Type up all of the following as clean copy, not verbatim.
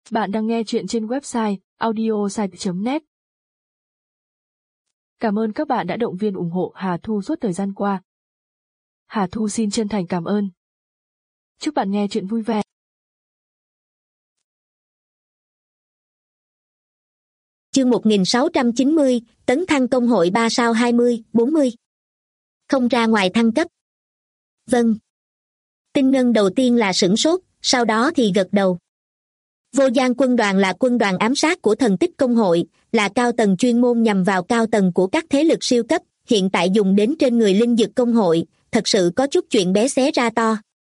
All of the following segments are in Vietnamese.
Bạn đang nghe chuyện trên website audiosite.net. Cảm ơn các bạn đã động viên ủng hộ Hà Thu suốt thời gian qua. Hà Thu xin chân thành cảm ơn. Chúc bạn nghe chuyện vui vẻ. Chương 1690, tấn thăng công hội 3 sao 20-40. Không ra ngoài thăng cấp. Vâng. Tinh Ngân đầu tiên là sửng sốt, sau đó thì gật đầu. Vô Gian quân đoàn là quân đoàn ám sát của thần tích công hội, là cao tầng chuyên môn nhằm vào cao tầng của các thế lực siêu cấp, hiện tại dùng đến trên người linh dực công hội, thật sự có chút chuyện bé xé ra to.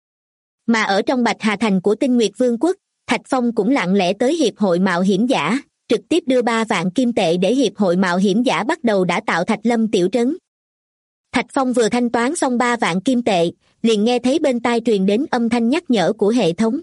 Mà ở trong Bạch Hà Thành của Tinh Nguyệt Vương quốc, Thạch Phong cũng lặng lẽ tới Hiệp hội Mạo hiểm giả, trực tiếp đưa 3 vạn kim tệ để Hiệp hội Mạo hiểm giả bắt đầu đã tạo Thạch Lâm tiểu trấn. Thạch Phong vừa thanh toán xong 3 vạn kim tệ, liền nghe thấy bên tai truyền đến âm thanh nhắc nhở của hệ thống.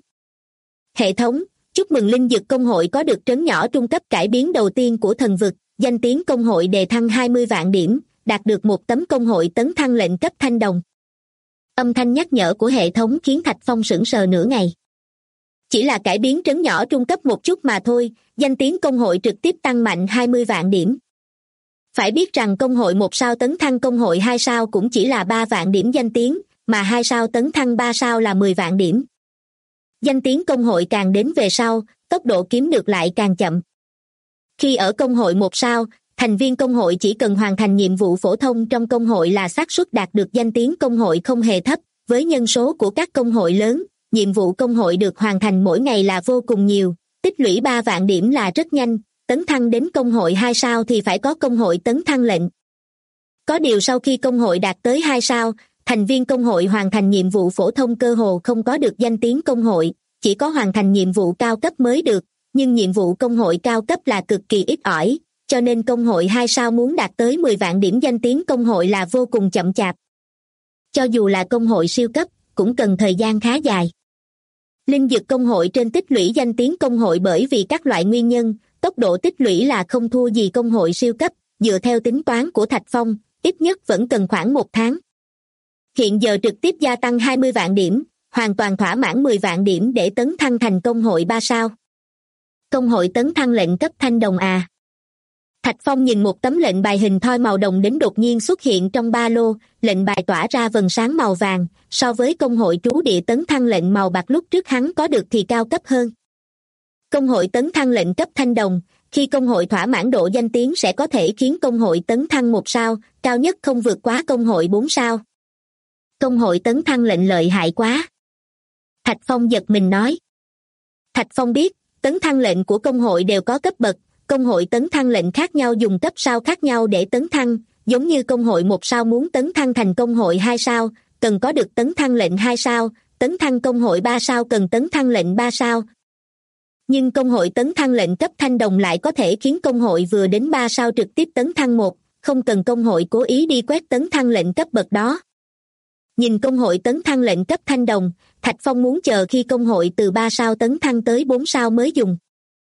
Hệ thống, chúc mừng linh dực công hội có được trấn nhỏ trung cấp cải biến đầu tiên của thần vực, danh tiếng công hội đề thăng 20 vạn điểm, đạt được một tấm công hội tấn thăng lệnh cấp thanh đồng. Âm thanh nhắc nhở của hệ thống khiến Thạch Phong sững sờ nửa ngày. Chỉ là cải biến trấn nhỏ trung cấp một chút mà thôi, danh tiếng công hội trực tiếp tăng mạnh 20 vạn điểm. Phải biết rằng công hội 1 sao tấn thăng công hội 2 sao cũng chỉ là 3 vạn điểm danh tiếng, mà 2 sao tấn thăng 3 sao là 10 vạn điểm. Danh tiếng công hội càng đến về sau, tốc độ kiếm được lại càng chậm. Khi ở công hội 1 sao, thành viên công hội chỉ cần hoàn thành nhiệm vụ phổ thông trong công hội là xác suất đạt được danh tiếng công hội không hề thấp, với nhân số của các công hội lớn, nhiệm vụ công hội được hoàn thành mỗi ngày là vô cùng nhiều, tích lũy 3 vạn điểm là rất nhanh, tấn thăng đến công hội 2 sao thì phải có công hội tấn thăng lệnh. Có điều sau khi công hội đạt tới 2 sao, thành viên công hội hoàn thành nhiệm vụ phổ thông cơ hồ không có được danh tiếng công hội, chỉ có hoàn thành nhiệm vụ cao cấp mới được, nhưng nhiệm vụ công hội cao cấp là cực kỳ ít ỏi, cho nên công hội 2 sao muốn đạt tới 10 vạn điểm danh tiếng công hội là vô cùng chậm chạp. Cho dù là công hội siêu cấp, cũng cần thời gian khá dài. Linh dực công hội trên tích lũy danh tiếng công hội bởi vì các loại nguyên nhân, tốc độ tích lũy là không thua gì công hội siêu cấp, dựa theo tính toán của Thạch Phong, ít nhất vẫn cần khoảng 1 tháng. Hiện giờ trực tiếp gia tăng 20 vạn điểm, hoàn toàn thỏa mãn 10 vạn điểm để tấn thăng thành công hội 3 sao. Công hội tấn thăng lệnh cấp thanh đồng à? Thạch Phong nhìn một tấm lệnh bài hình thoi màu đồng đến đột nhiên xuất hiện trong ba lô, lệnh bài tỏa ra vầng sáng màu vàng, so với công hội trú địa tấn thăng lệnh màu bạc lúc trước hắn có được thì cao cấp hơn. Công hội tấn thăng lệnh cấp thanh đồng, khi công hội thỏa mãn độ danh tiếng sẽ có thể khiến công hội tấn thăng 1 sao, cao nhất không vượt quá công hội 4 sao. Công hội tấn thăng lệnh lợi hại quá. Thạch Phong giật mình nói. Thạch Phong biết, tấn thăng lệnh của công hội đều có cấp bậc, công hội tấn thăng lệnh khác nhau dùng cấp sao khác nhau để tấn thăng, giống như công hội 1 sao muốn tấn thăng thành công hội 2 sao, cần có được tấn thăng lệnh 2 sao, tấn thăng công hội 3 sao cần tấn thăng lệnh 3 sao. Nhưng công hội tấn thăng lệnh cấp thanh đồng lại có thể khiến công hội vừa đến 3 sao trực tiếp tấn thăng 1, không cần công hội cố ý đi quét tấn thăng lệnh cấp bậc đó. Nhìn công hội tấn thăng lệnh cấp thanh đồng, Thạch Phong muốn chờ khi công hội từ 3 sao tấn thăng tới 4 sao mới dùng.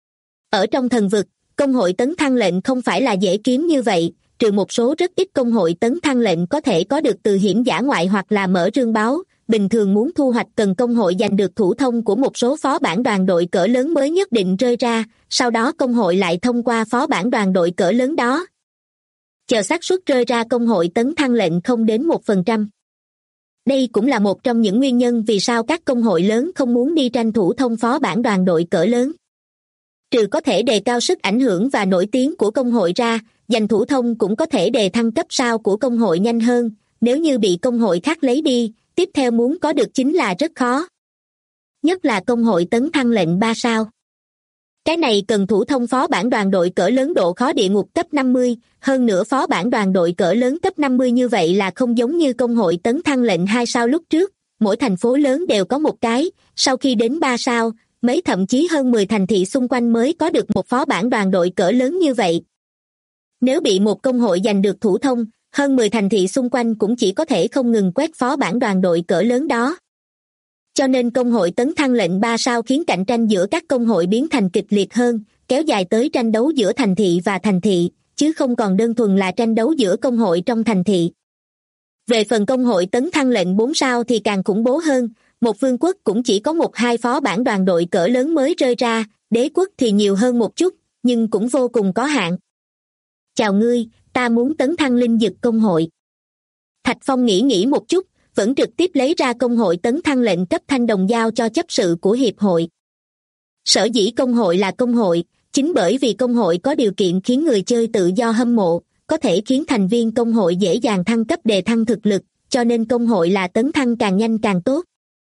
Ở trong thần vực, công hội tấn thăng lệnh không phải là dễ kiếm như vậy, trừ một số rất ít công hội tấn thăng lệnh có thể có được từ hiểm giả ngoại hoặc là mở rương báo, bình thường muốn thu hoạch cần công hội giành được thủ thông của một số phó bản đoàn đội cỡ lớn mới nhất định rơi ra, sau đó công hội lại thông qua phó bản đoàn đội cỡ lớn đó. Chờ xác suất rơi ra công hội tấn thăng lệnh không đến 1%. Đây cũng là một trong những nguyên nhân vì sao các công hội lớn không muốn đi tranh thủ thông phó bản đoàn đội cỡ lớn. Trừ có thể đề cao sức ảnh hưởng và nổi tiếng của công hội ra, giành thủ thông cũng có thể đề thăng cấp sao của công hội nhanh hơn, nếu như bị công hội khác lấy đi, tiếp theo muốn có được chính là rất khó. Nhất là công hội tấn thăng lệnh 3 sao. Cái này cần thủ thông phó bản đoàn đội cỡ lớn độ khó địa ngục cấp 50, hơn nữa phó bản đoàn đội cỡ lớn cấp 50 như vậy là không giống như công hội tấn thăng lệnh 2 sao lúc trước, mỗi thành phố lớn đều có một cái, sau khi đến 3 sao, mấy thậm chí hơn 10 thành thị xung quanh mới có được một phó bản đoàn đội cỡ lớn như vậy. Nếu bị một công hội giành được thủ thông, hơn 10 thành thị xung quanh cũng chỉ có thể không ngừng quét phó bản đoàn đội cỡ lớn đó. Cho nên công hội tấn thăng lệnh 3 sao khiến cạnh tranh giữa các công hội biến thành kịch liệt hơn, kéo dài tới tranh đấu giữa thành thị và thành thị, chứ không còn đơn thuần là tranh đấu giữa công hội trong thành thị. Về phần công hội tấn thăng lệnh 4 sao thì càng khủng bố hơn, một vương quốc cũng chỉ có 1-2 phó bản đoàn đội cỡ lớn mới rơi ra, đế quốc thì nhiều hơn một chút, nhưng cũng vô cùng có hạn. Chào ngươi, ta muốn tấn thăng linh dực công hội. Thạch Phong nghĩ một chút, vẫn trực tiếp lấy ra công hội tấn thăng lệnh cấp thanh đồng giao cho chấp sự của hiệp hội. Sở dĩ công hội là công hội, chính bởi vì công hội có điều kiện khiến người chơi tự do hâm mộ, có thể khiến thành viên công hội dễ dàng thăng cấp đề thăng thực lực, cho nên công hội là tấn thăng càng nhanh càng tốt.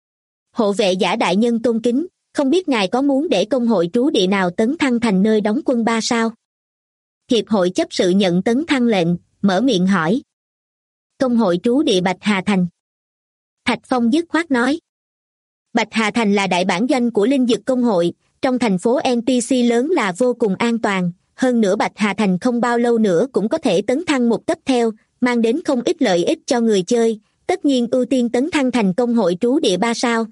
Hộ vệ giả đại nhân tôn kính, không biết ngài có muốn để công hội trú địa nào tấn thăng thành nơi đóng quân 3 sao? Hiệp hội chấp sự nhận tấn thăng lệnh, mở miệng hỏi. Công hội trú địa Bạch Hà Thành. Thạch Phong dứt khoát nói. Bạch Hà Thành là đại bản doanh của linh dực công hội, trong thành phố NPC lớn là vô cùng an toàn, hơn nữa Bạch Hà Thành không bao lâu nữa cũng có thể tấn thăng một cấp theo, mang đến không ít lợi ích cho người chơi, tất nhiên ưu tiên tấn thăng thành công hội trú địa 3 sao.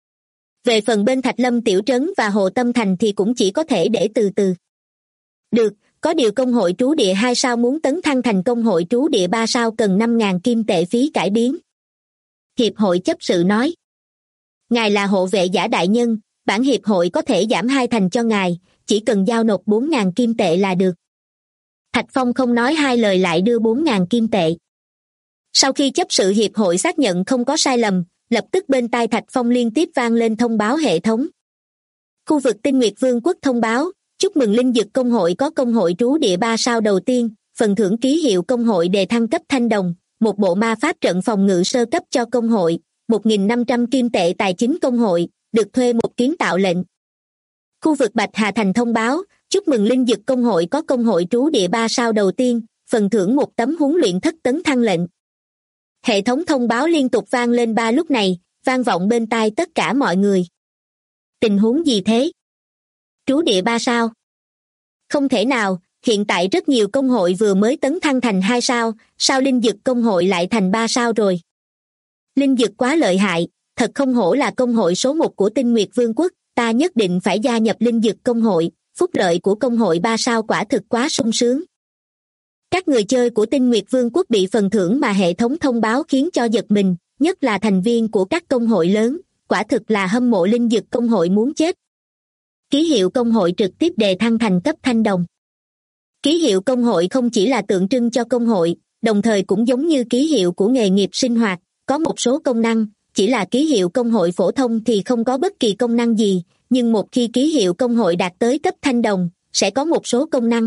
Về phần bên Thạch Lâm Tiểu Trấn và Hồ Tâm Thành thì cũng chỉ có thể để từ từ. Được, có điều công hội trú địa 2 sao muốn tấn thăng thành công hội trú địa 3 sao cần 5.000 kim tệ phí cải biến. Hiệp hội chấp sự nói. Ngài là hộ vệ giả đại nhân, bản hiệp hội có thể giảm 2 thành cho ngài, chỉ cần giao nộp 4.000 kim tệ là được. Thạch Phong không nói hai lời lại đưa 4.000 kim tệ. Sau khi chấp sự hiệp hội xác nhận không có sai lầm, lập tức bên tai Thạch Phong liên tiếp vang lên thông báo hệ thống. Khu vực Tinh Nguyệt Vương quốc thông báo, chúc mừng linh dực công hội có công hội trú địa 3 sao đầu tiên, phần thưởng ký hiệu công hội đề thăng cấp thanh đồng, một bộ ma pháp trận phòng ngự sơ cấp cho công hội, 1.500 kim tệ tài chính công hội, được thuê một kiến tạo lệnh. Khu vực Bạch Hà Thành thông báo, chúc mừng linh dực công hội có công hội trú địa 3 sao đầu tiên, phần thưởng một tấm huấn luyện thất tấn thăng lệnh. Hệ thống thông báo liên tục vang lên 3 lúc này, vang vọng bên tai tất cả mọi người. Tình huống gì thế? Trú địa 3 sao? Không thể nào, hiện tại rất nhiều công hội vừa mới tấn thăng thành 2 sao, sao linh dực công hội lại thành 3 sao rồi? Linh dực quá lợi hại, thật không hổ là công hội số 1 của Tinh Nguyệt Vương quốc, ta nhất định phải gia nhập linh dực công hội, phúc lợi của công hội 3 sao quả thực quá sung sướng. Các người chơi của Tinh Nguyệt Vương quốc bị phần thưởng mà hệ thống thông báo khiến cho giật mình, nhất là thành viên của các công hội lớn, quả thực là hâm mộ linh dực công hội muốn chết. Ký hiệu công hội trực tiếp đề thăng thành cấp thanh đồng. Ký hiệu công hội không chỉ là tượng trưng cho công hội, đồng thời cũng giống như ký hiệu của nghề nghiệp sinh hoạt, có một số công năng, chỉ là ký hiệu công hội phổ thông thì không có bất kỳ công năng gì, nhưng một khi ký hiệu công hội đạt tới cấp thanh đồng, sẽ có một số công năng.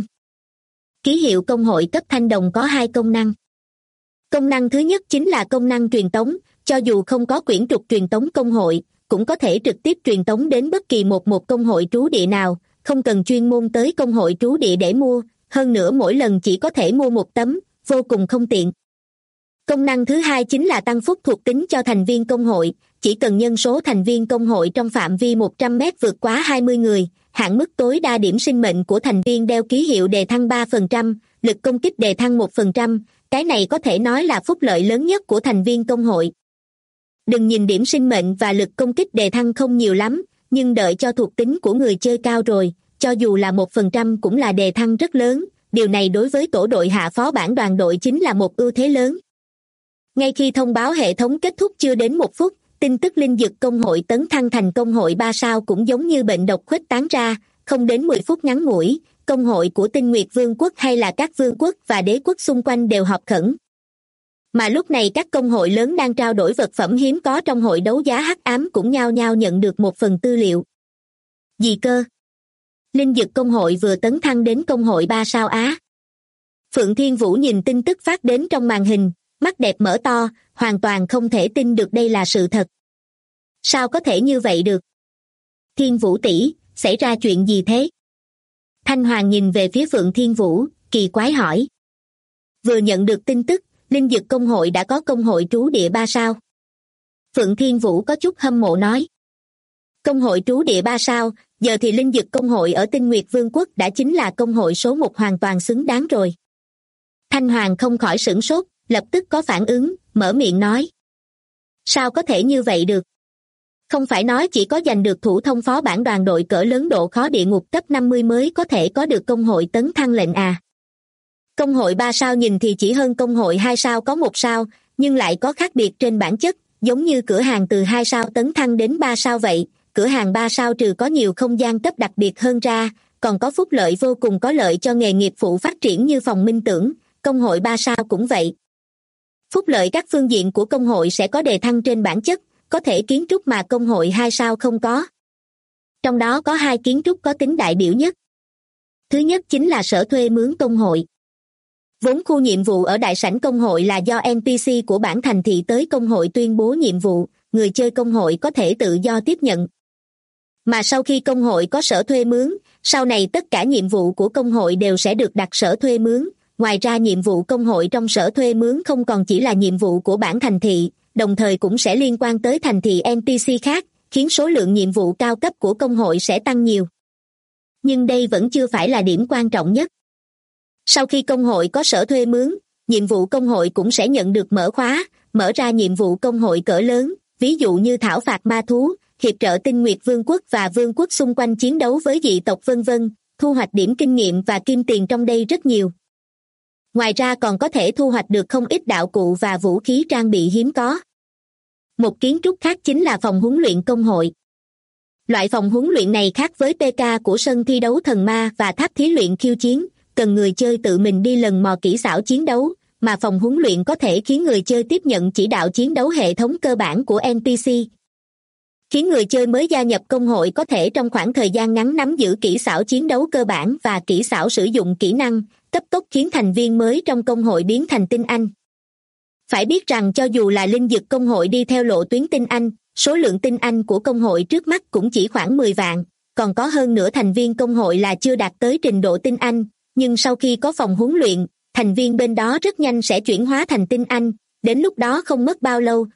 Ký hiệu công hội cấp thanh đồng có 2 công năng. Công năng thứ nhất chính là công năng truyền tống, cho dù không có quyển trục truyền tống công hội, cũng có thể trực tiếp truyền tống đến bất kỳ một công hội trú địa nào, không cần chuyên môn tới công hội trú địa để mua, hơn nữa mỗi lần chỉ có thể mua 1 tấm, vô cùng không tiện. Công năng thứ hai chính là tăng phúc thuộc tính cho thành viên công hội, chỉ cần nhân số thành viên công hội trong phạm vi 100 mét vượt quá 20 người, hạn mức tối đa điểm sinh mệnh của thành viên đeo ký hiệu đề thăng 3%, lực công kích đề thăng 1%, cái này có thể nói là phúc lợi lớn nhất của thành viên công hội. Đừng nhìn điểm sinh mệnh và lực công kích đề thăng không nhiều lắm, nhưng đợi cho thuộc tính của người chơi cao rồi, cho dù là 1% cũng là đề thăng rất lớn, điều này đối với tổ đội hạ phó bản đoàn đội chính là một ưu thế lớn. Ngay khi thông báo hệ thống kết thúc chưa đến 1 phút, tin tức linh dực công hội tấn thăng thành công hội 3 sao cũng giống như bệnh độc khuếch tán ra, không đến 10 phút ngắn ngủi, công hội của Tinh Nguyệt Vương quốc hay là các vương quốc và đế quốc xung quanh đều họp khẩn. Mà lúc này các công hội lớn đang trao đổi vật phẩm hiếm có trong hội đấu giá hắc ám cũng nhao nhao nhận được một phần tư liệu. Gì cơ? Linh dực công hội vừa tấn thăng đến công hội 3 sao Á. Phượng Thiên Vũ nhìn tin tức phát đến trong màn hình, mắt đẹp mở to, hoàn toàn không thể tin được đây là sự thật. Sao có thể như vậy được? Thiên Vũ tỷ, xảy ra chuyện gì thế? Thanh Hoàng nhìn về phía Phượng Thiên Vũ, kỳ quái hỏi. Vừa nhận được tin tức, linh dực công hội đã có công hội trú địa 3 sao. Phượng Thiên Vũ có chút hâm mộ nói. Công hội trú địa 3 sao, giờ thì linh dực công hội ở Tinh Nguyệt Vương quốc đã chính là công hội số 1 hoàn toàn xứng đáng rồi. Thanh Hoàng không khỏi sửng sốt, lập tức có phản ứng, mở miệng nói. Sao có thể như vậy được? Không phải nói chỉ có giành được thủ thông phó bản đoàn đội cỡ lớn độ khó địa ngục cấp 50 mới có thể có được công hội tấn thăng lệnh à? Công hội 3 sao nhìn thì chỉ hơn công hội 2 sao có 1 sao, nhưng lại có khác biệt trên bản chất, giống như cửa hàng từ 2 sao tấn thăng đến 3 sao vậy, cửa hàng 3 sao trừ có nhiều không gian cấp đặc biệt hơn ra, còn có phúc lợi vô cùng có lợi cho nghề nghiệp phụ phát triển như phòng minh tưởng, công hội 3 sao cũng vậy. Phúc lợi các phương diện của công hội sẽ có đề thăng trên bản chất, có thể kiến trúc mà công hội 2 sao không có. Trong đó có 2 kiến trúc có tính đại biểu nhất. Thứ nhất chính là sở thuê mướn công hội. Vốn khu nhiệm vụ ở đại sảnh công hội là do NPC của bản thành thị tới công hội tuyên bố nhiệm vụ, người chơi công hội có thể tự do tiếp nhận. Mà sau khi công hội có sở thuê mướn, sau này tất cả nhiệm vụ của công hội đều sẽ được đặt sở thuê mướn. Ngoài ra nhiệm vụ công hội trong sở thuê mướn không còn chỉ là nhiệm vụ của bản thành thị, đồng thời cũng sẽ liên quan tới thành thị NPC khác, khiến số lượng nhiệm vụ cao cấp của công hội sẽ tăng nhiều. Nhưng đây vẫn chưa phải là điểm quan trọng nhất. Sau khi công hội có sở thuê mướn, nhiệm vụ công hội cũng sẽ nhận được mở khóa, mở ra nhiệm vụ công hội cỡ lớn, ví dụ như thảo phạt ma thú, hiệp trợ Tinh Nguyệt Vương quốc và vương quốc xung quanh chiến đấu với dị tộc vân vân, thu hoạch điểm kinh nghiệm và kim tiền trong đây rất nhiều. Ngoài ra còn có thể thu hoạch được không ít đạo cụ và vũ khí trang bị hiếm có. Một kiến trúc khác chính là phòng huấn luyện công hội. Loại phòng huấn luyện này khác với PK của sân thi đấu thần ma và tháp thí luyện khiêu chiến, cần người chơi tự mình đi lần mò kỹ xảo chiến đấu, mà phòng huấn luyện có thể khiến người chơi tiếp nhận chỉ đạo chiến đấu hệ thống cơ bản của NPC. Khiến người chơi mới gia nhập công hội có thể trong khoảng thời gian ngắn nắm giữ kỹ xảo chiến đấu cơ bản và kỹ xảo sử dụng kỹ năng, cấp tốc khiến thành viên mới trong công hội biến thành tinh anh. Phải biết rằng cho dù là linh dực công hội đi theo lộ tuyến tinh anh, số lượng tinh anh của công hội trước mắt cũng chỉ khoảng 10 vạn, còn có hơn nửa thành viên công hội là chưa đạt tới trình độ tinh anh, nhưng sau khi có phòng huấn luyện, thành viên bên đó rất nhanh sẽ chuyển hóa thành tinh anh, đến lúc đó không mất bao lâu.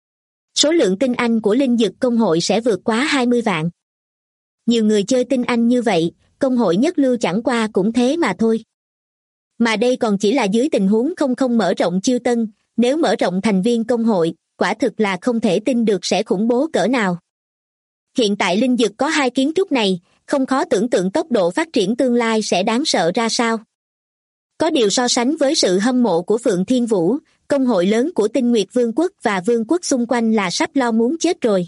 Số lượng tinh anh của linh dực công hội sẽ vượt quá 20 vạn. Nhiều người chơi tinh anh như vậy, công hội nhất lưu chẳng qua cũng thế mà thôi. Mà đây còn chỉ là dưới tình huống không mở rộng chiêu tân, nếu mở rộng thành viên công hội, quả thực là không thể tin được sẽ khủng bố cỡ nào. Hiện tại linh dực có 2 kiến trúc này, không khó tưởng tượng tốc độ phát triển tương lai sẽ đáng sợ ra sao. Có điều so sánh với sự hâm mộ của Phượng Thiên Vũ, công hội lớn của Tinh Nguyệt Vương quốc và vương quốc xung quanh là sắp lo muốn chết rồi.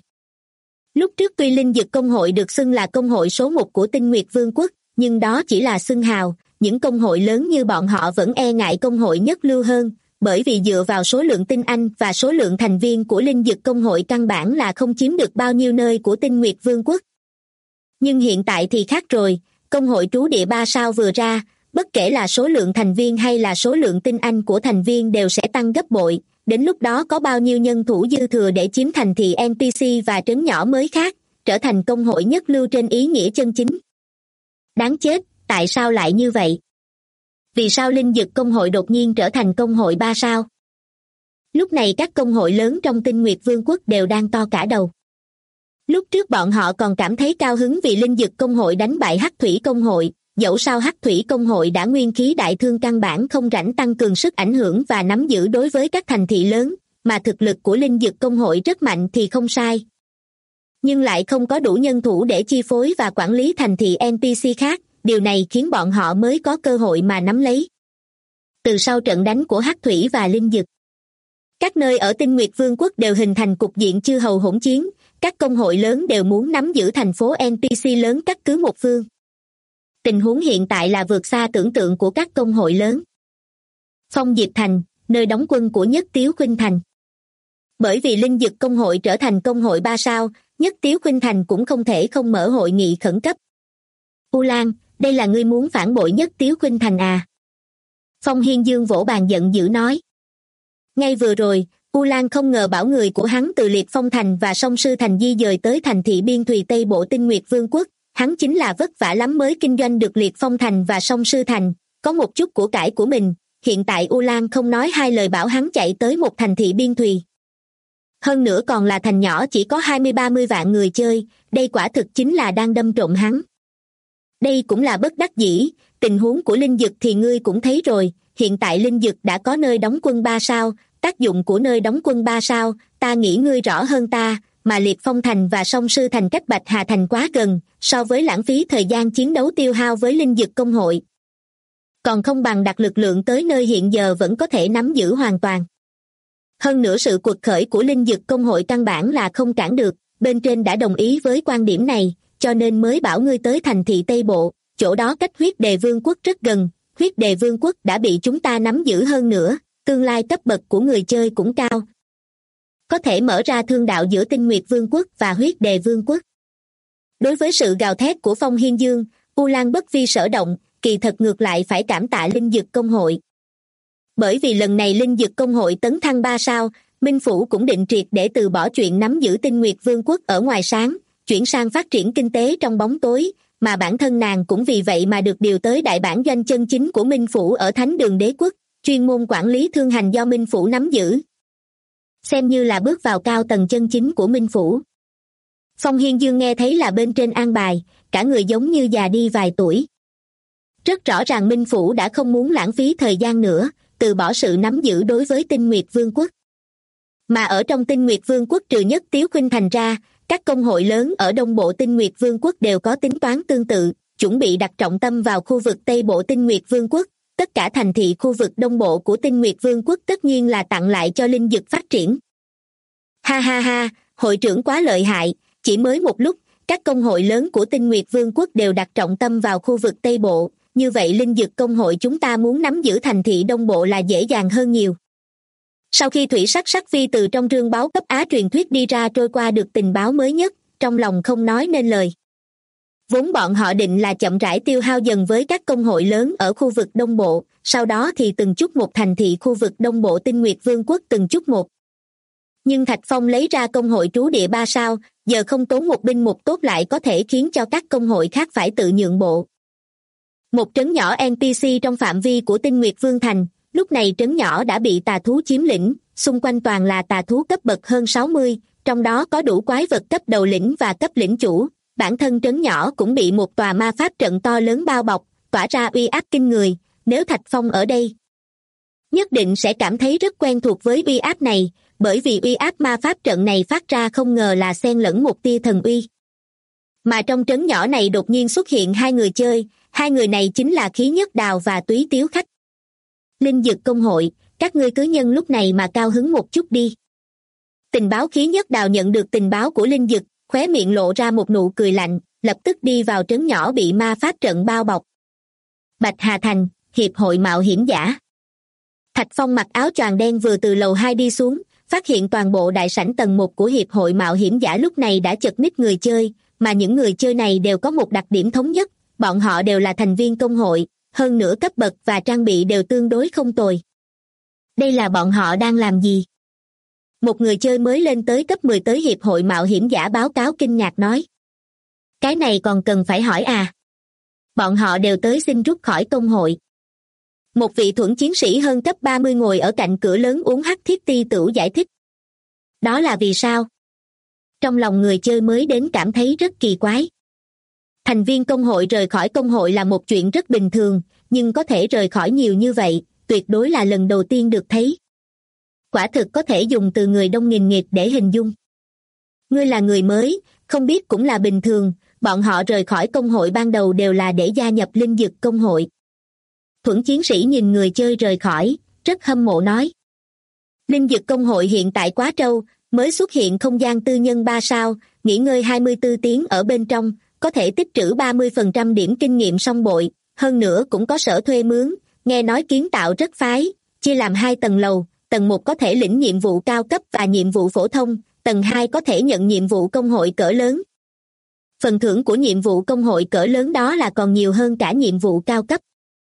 Lúc trước tuy linh dực công hội được xưng là công hội số 1 của Tinh Nguyệt Vương quốc, nhưng đó chỉ là xưng hào, những công hội lớn như bọn họ vẫn e ngại công hội nhất lưu hơn, bởi vì dựa vào số lượng tinh anh và số lượng thành viên của linh dực công hội căn bản là không chiếm được bao nhiêu nơi của Tinh Nguyệt Vương quốc. Nhưng hiện tại thì khác rồi, công hội trú địa 3 sao vừa ra, bất kể là số lượng thành viên hay là số lượng tinh anh của thành viên đều sẽ tăng gấp bội, đến lúc đó có bao nhiêu nhân thủ dư thừa để chiếm thành thị NPC và trấn nhỏ mới khác, trở thành công hội nhất lưu trên ý nghĩa chân chính. Đáng chết, tại sao lại như vậy? Vì sao linh dực công hội đột nhiên trở thành công hội 3 sao? Lúc này các công hội lớn trong Tinh Nguyệt Vương quốc đều đang to cả đầu. Lúc trước bọn họ còn cảm thấy cao hứng vì linh dực công hội đánh bại Hắc Thủy công hội, dẫu sao Hắc Thủy công hội đã nguyên khí đại thương căn bản không rảnh tăng cường sức ảnh hưởng và nắm giữ đối với các thành thị lớn, mà thực lực của linh dực công hội rất mạnh thì không sai. Nhưng lại không có đủ nhân thủ để chi phối và quản lý thành thị NPC khác, điều này khiến bọn họ mới có cơ hội mà nắm lấy. Từ sau trận đánh của Hắc Thủy và linh dực, các nơi ở Tinh Nguyệt Vương quốc đều hình thành cục diện chư hầu hỗn chiến, các công hội lớn đều muốn nắm giữ thành phố NPC lớn cắt cứ một phương. Tình huống hiện tại là vượt xa tưởng tượng của các công hội lớn. Phong Diệp Thành, nơi đóng quân của Nhất Tiếu Khuynh Thành. Bởi vì linh dực công hội trở thành công hội 3 sao, Nhất Tiếu Khuynh Thành cũng không thể không mở hội nghị khẩn cấp. U Lan, đây là ngươi muốn phản bội Nhất Tiếu Khuynh Thành à? Phong Hiên Dương vỗ bàn giận dữ nói. Ngay vừa rồi, U Lan không ngờ bảo người của hắn từ Liệt Phong Thành và Song Sư Thành di dời tới thành thị biên thùy Tây Bộ Tinh Nguyệt Vương quốc, hắn chính là vất vả lắm mới kinh doanh được Liệt Phong Thành và Song Sư Thành, có một chút của cải của mình, hiện tại U Lan không nói hai lời bảo hắn chạy tới một thành thị biên thùy. Hơn nữa còn là thành nhỏ chỉ có 20-30 vạn người chơi, đây quả thực chính là đang đâm trộm hắn. Đây cũng là bất đắc dĩ, tình huống của linh dực thì ngươi cũng thấy rồi, hiện tại linh dực đã có nơi đóng quân 3 sao, tác dụng của nơi đóng quân 3 sao, ta nghĩ ngươi rõ hơn ta, mà Liệt Phong Thành và Song Sư Thành cách Bạch Hà Thành quá gần, so với lãng phí thời gian chiến đấu tiêu hao với linh dực công hội. Còn không bằng đặt lực lượng tới nơi hiện giờ vẫn có thể nắm giữ hoàn toàn. Hơn nữa sự quật khởi của linh dực công hội căn bản là không cản được, bên trên đã đồng ý với quan điểm này, cho nên mới bảo ngươi tới thành thị Tây Bộ, chỗ đó cách huyết đề vương quốc rất gần, huyết đề vương quốc đã bị chúng ta nắm giữ hơn nữa, tương lai cấp bậc của người chơi cũng cao. Có thể mở ra thương đạo giữa Tinh Nguyệt Vương quốc và huyết đề vương quốc. Đối với sự gào thét của Phong Hiên Dương, U Lan bất vi sở động, kỳ thật ngược lại phải cảm tạ Linh Dực Công hội. Bởi vì lần này Linh Dực Công hội tấn thăng 3 sao, Minh Phủ cũng định triệt để từ bỏ chuyện nắm giữ Tinh Nguyệt Vương quốc ở ngoài sáng, chuyển sang phát triển kinh tế trong bóng tối, mà bản thân nàng cũng vì vậy mà được điều tới đại bản doanh chân chính của Minh Phủ ở Thánh Đường Đế quốc, chuyên môn quản lý thương hành do Minh Phủ nắm giữ. Xem như là bước vào cao tầng chân chính của Minh Phủ. Phong Hiên Dương nghe thấy là bên trên an bài, cả người giống như già đi vài tuổi. Rất rõ ràng Minh Phủ đã không muốn lãng phí thời gian nữa, từ bỏ sự nắm giữ đối với Tinh Nguyệt Vương quốc. Mà ở trong Tinh Nguyệt Vương quốc trừ Nhất Tiếu Khuynh Thành ra, các công hội lớn ở Đông Bộ Tinh Nguyệt Vương quốc đều có tính toán tương tự, chuẩn bị đặt trọng tâm vào khu vực Tây Bộ Tinh Nguyệt Vương quốc. Tất cả thành thị khu vực Đông Bộ của Tinh Nguyệt Vương quốc tất nhiên là tặng lại cho Linh Dực phát triển. Ha ha ha, hội trưởng quá lợi hại, chỉ mới một lúc, các công hội lớn của Tinh Nguyệt Vương quốc đều đặt trọng tâm vào khu vực Tây Bộ, như vậy Linh Dực công hội chúng ta muốn nắm giữ thành thị Đông Bộ là dễ dàng hơn nhiều. Sau khi Thủy Sắc Sắc Phi từ trong rương báo cấp Á truyền thuyết đi ra trôi qua được tình báo mới nhất, trong lòng không nói nên lời. Vốn bọn họ định là chậm rãi tiêu hao dần với các công hội lớn ở khu vực Đông Bộ, sau đó thì từng chút một thành thị khu vực Đông Bộ Tinh Nguyệt Vương quốc từng chút một. Nhưng Thạch Phong lấy ra công hội trú địa 3 sao, giờ không tốn một binh một tốt lại có thể khiến cho các công hội khác phải tự nhượng bộ. Một trấn nhỏ NPC trong phạm vi của Tinh Nguyệt Vương thành, lúc này trấn nhỏ đã bị tà thú chiếm lĩnh, xung quanh toàn là tà thú cấp bậc hơn 60, trong đó có đủ quái vật cấp đầu lĩnh và cấp lĩnh chủ. Bản thân trấn nhỏ cũng bị một tòa ma pháp trận to lớn bao bọc, tỏa ra uy áp kinh người, nếu Thạch Phong ở đây nhất định sẽ cảm thấy rất quen thuộc với uy áp này, bởi vì uy áp ma pháp trận này phát ra không ngờ là xen lẫn một tia thần uy. Mà trong trấn nhỏ này đột nhiên xuất hiện hai người chơi, hai người này chính là Khí Nhất Đào và Túy Tiếu Khách. Linh Dực công hội, các ngươi cứ nhân lúc này mà cao hứng một chút đi. Tình báo Khí Nhất Đào nhận được tình báo của Linh Dực, khóe miệng lộ ra một nụ cười lạnh, lập tức đi vào trấn nhỏ bị ma pháp trận bao bọc. Bạch Hà Thành, Hiệp hội Mạo hiểm giả. Thạch Phong mặc áo choàng đen vừa từ lầu 2 đi xuống, phát hiện toàn bộ đại sảnh tầng 1 của Hiệp hội Mạo hiểm giả lúc này đã chật ních người chơi, mà những người chơi này đều có một đặc điểm thống nhất, bọn họ đều là thành viên công hội, hơn nữa cấp bậc và trang bị đều tương đối không tồi. Đây là bọn họ đang làm gì? Một người chơi mới lên tới cấp 10 tới Hiệp hội Mạo hiểm giả báo cáo kinh ngạc nói. Cái này còn cần phải hỏi à? Bọn họ đều tới xin rút khỏi công hội. Một vị thuẫn chiến sĩ hơn cấp 30 ngồi ở cạnh cửa lớn uống hắc thiết ti tửu giải thích. Đó là vì sao? Trong lòng người chơi mới đến cảm thấy rất kỳ quái. Thành viên công hội rời khỏi công hội là một chuyện rất bình thường, nhưng có thể rời khỏi nhiều như vậy, tuyệt đối là lần đầu tiên được thấy. Quả thực có thể dùng từ người đông nghìn nghịt để hình dung. Ngươi là người mới, không biết cũng là bình thường, bọn họ rời khỏi công hội ban đầu đều là để gia nhập Linh Dực công hội. Thuẫn chiến sĩ nhìn người chơi rời khỏi, rất hâm mộ nói. Linh Dực công hội hiện tại quá trâu, mới xuất hiện không gian tư nhân 3 sao, nghỉ ngơi 24 tiếng ở bên trong, có thể tích trữ 30% điểm kinh nghiệm song bội, hơn nữa cũng có sở thuê mướn, nghe nói kiến tạo rất phái, chia làm 2 tầng lầu, tầng 1 có thể lĩnh nhiệm vụ cao cấp và nhiệm vụ phổ thông, tầng 2 có thể nhận nhiệm vụ công hội cỡ lớn. Phần thưởng của nhiệm vụ công hội cỡ lớn đó là còn nhiều hơn cả nhiệm vụ cao cấp.